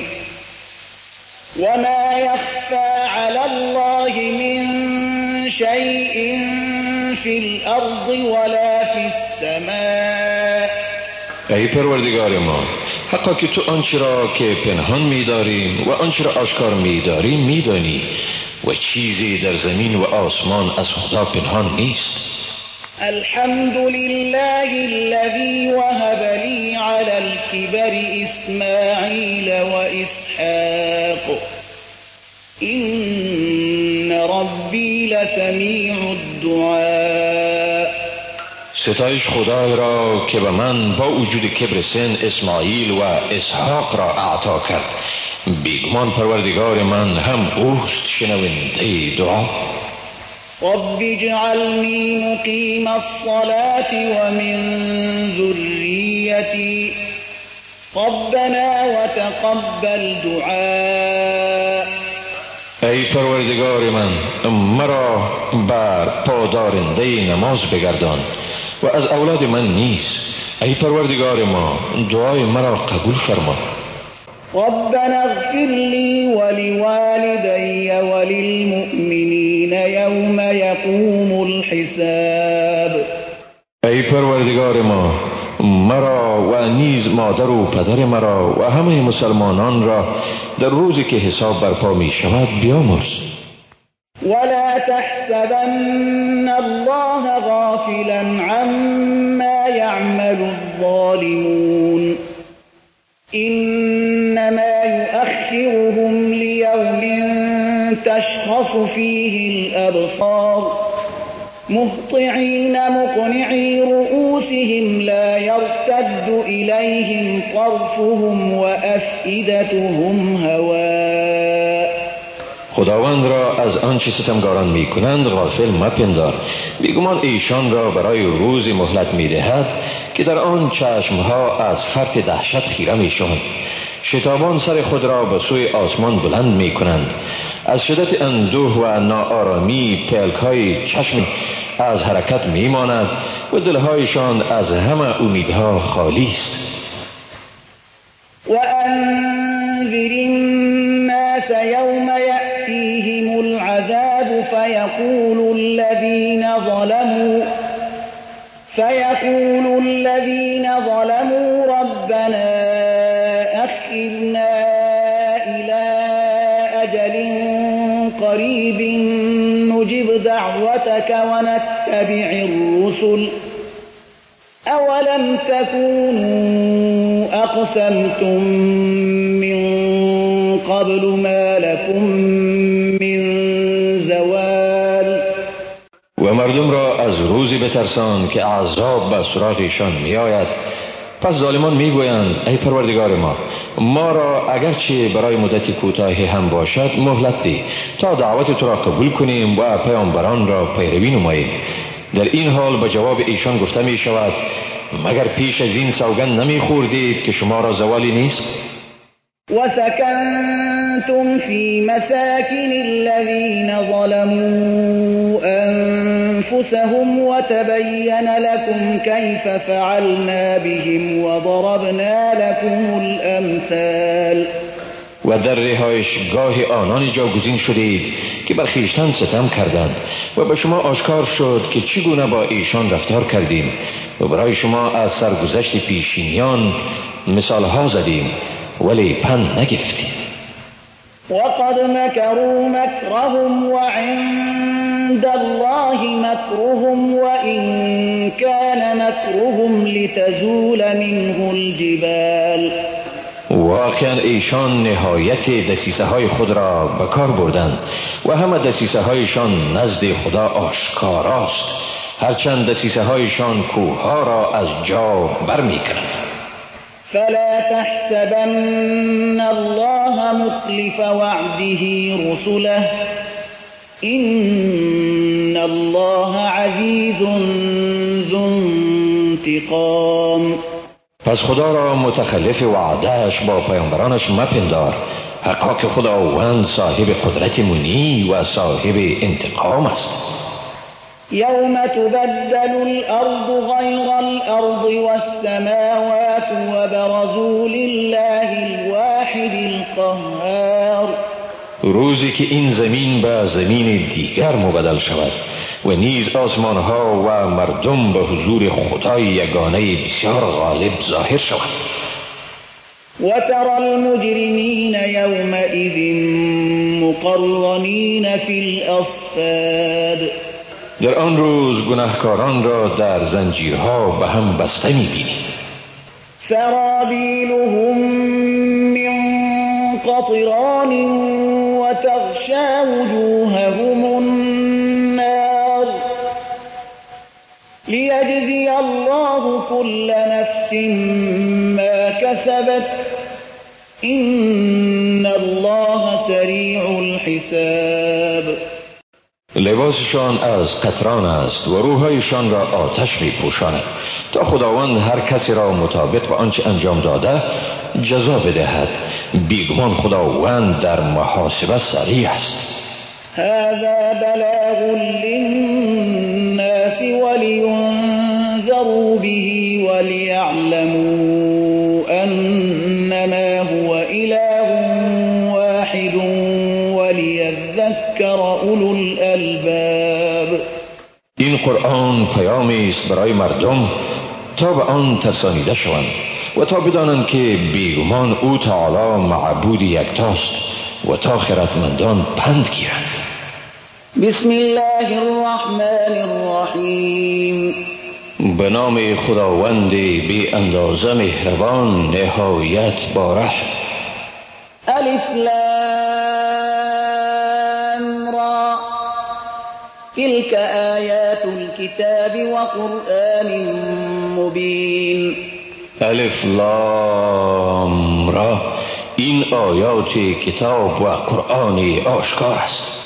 وما يخفى على الله من شيء في الأرض ولا في السماء. ای پروردگار ما، حقا که تو آنچه را که پنهان می‌داریم و آنچه را آشکار می‌داریم می‌دانی و چیزی در زمین و آسمان از خدا پنهان نیست. الحمد لله الذي وهب لي على الكبر إسماعيل وإسحاق إن ربي لسميع الدعاء. ستایش خدای را که به من با وجود کبر سن اسماعیل و اسحاق را اعطا کرد. بیگمان پروردگار من هم اوست شنونده دعا. رب اجعلني مقيم الصلاة ومن ذريتي ربنا وتقبل دعاء. ای پروردگار من، مرا بر پادارنده نماز بگردان و از اولاد من نیز ای پروردگار ما دعای مرا قبول فرما. ربنا اغفر لي ولوالدي وللمؤمنين يوم يقوم الحساب. ای پروردگار ما، مرا و نیز مادر و پدر مرا و همه مسلمانان را در روزی که حساب برپا می شود بیامرز. ولا تحسبن الله غافلا عما يعمل الظالمون إنما يؤخرهم ليوم تشخص فيه الأبصار مهطعين مقنعي رؤوسهم لا يرتد إليهم طرفهم وأفئدتهم هواء. خداوند را از آنچه ستمگاران می کنند غافل مپندار. بیگمان ایشان را برای روزی مهلت می دهد که در آن چشمها از فرط دهشت خیره می شوند. شتابان سر خود را به سوی آسمان بلند می کنند. از شدت اندوه و ناآرامی پلک‌های چشم از حرکت می ماند و دلهایشان از همه امیدها خالی است. وأنذر الناس يوم يأتيهم العذاب فيقول الذين ظلموا ربنا أخرنا إلى أجل قريب نجب دعوتك ونتبع الرسل أولم تكونوا أقسمتم من قبل ما لكم من زوال. و مردم را از روزی بترسان که عذاب به سراغشان می آید. پس ظالمان می گویند ای پروردگار ما را اگرچه برای مدتی کوتاهی هم باشد مهلت ده تا دعوت تو را قبول کنیم و پیامبران را پیروی نماییم. در این حال به جواب ایشان گفته می شود مگر پیش از این سوگند نمی خوردید که شما را زوالی نیست؟ وسكنتم في مساكن الذين ظلموا أنفسهم وتبين لكم كيف فعلنا بهم وضربنا لكم الأمثال. و در رهایشگاه آنان جاگزین شدید که بر خویشتن ستم کردند و به شما آشکار شد که چگونه با ایشان رفتار کردیم و برای شما از سرگذشت پیشینیان مثالها زدیم ولی پند نگرفتید. وقد مكروا مكرهم وعند الله مكرهم وإن كان مكرهم لتزول منه الجبال. واقعا ایشان نهایت دسیسه های خود را به کار بردند و همه دسیسه هایشان نزد خدا آشکاراست، هرچند دسیسه هایشان کوه ها را از جا برمی کند. فلا تحسبن الله مخلف وعده رسله إن الله عزيز ذو انتقام. پس خدا را متخلف وعدهش با پیامبرانش مپندار، حقا که خداوند صاحب قدرت منی و صاحب انتقام است. يوم تبدل الأرض غير الأرض والسماوات وبرزوا لله الواحد القهار. روزی که این زمین به زمین دیگر مبدل شود و نیز آسمانها و مردم به حضور خدای یگانه بسیار غالب ظاهر شود. وترى المجرمين يومئذ مقرنين في الأصفاد. در آن روز گناهکاران را در زنجیرها به هم بسته می‌بینی. سرابیلهم من قطران وتغشى وجوههم النار لیجزی الله كل نفس ما كسبت إن الله سریع الحساب. لباسشان از قطران است و روحایشان را آتش می پوشاند تا خداوند هر کسی را مطابق به آنچه انجام داده جزا بدهد. بیگمان خداوند در محاسبه سریع است. هذا بلاغ للناس ولينذروا به وليعلموا أنما هو إله واحد وليذكر أولو الألباب. این قرآن پیامی است برای مردم تا به آن ترسانیده شوند و تا بدانند که بیگمان او تعالی معبود یکتاست و تا خردمندان پند گیرند. بسم الله الرحمن الرحیم. به نام خداوند بی اندازه مهربان نهایت باره. الف لام را تلك آیات الكتاب وقرآن مبین. الف لام را این آیات کتاب و قرآن آشکار است.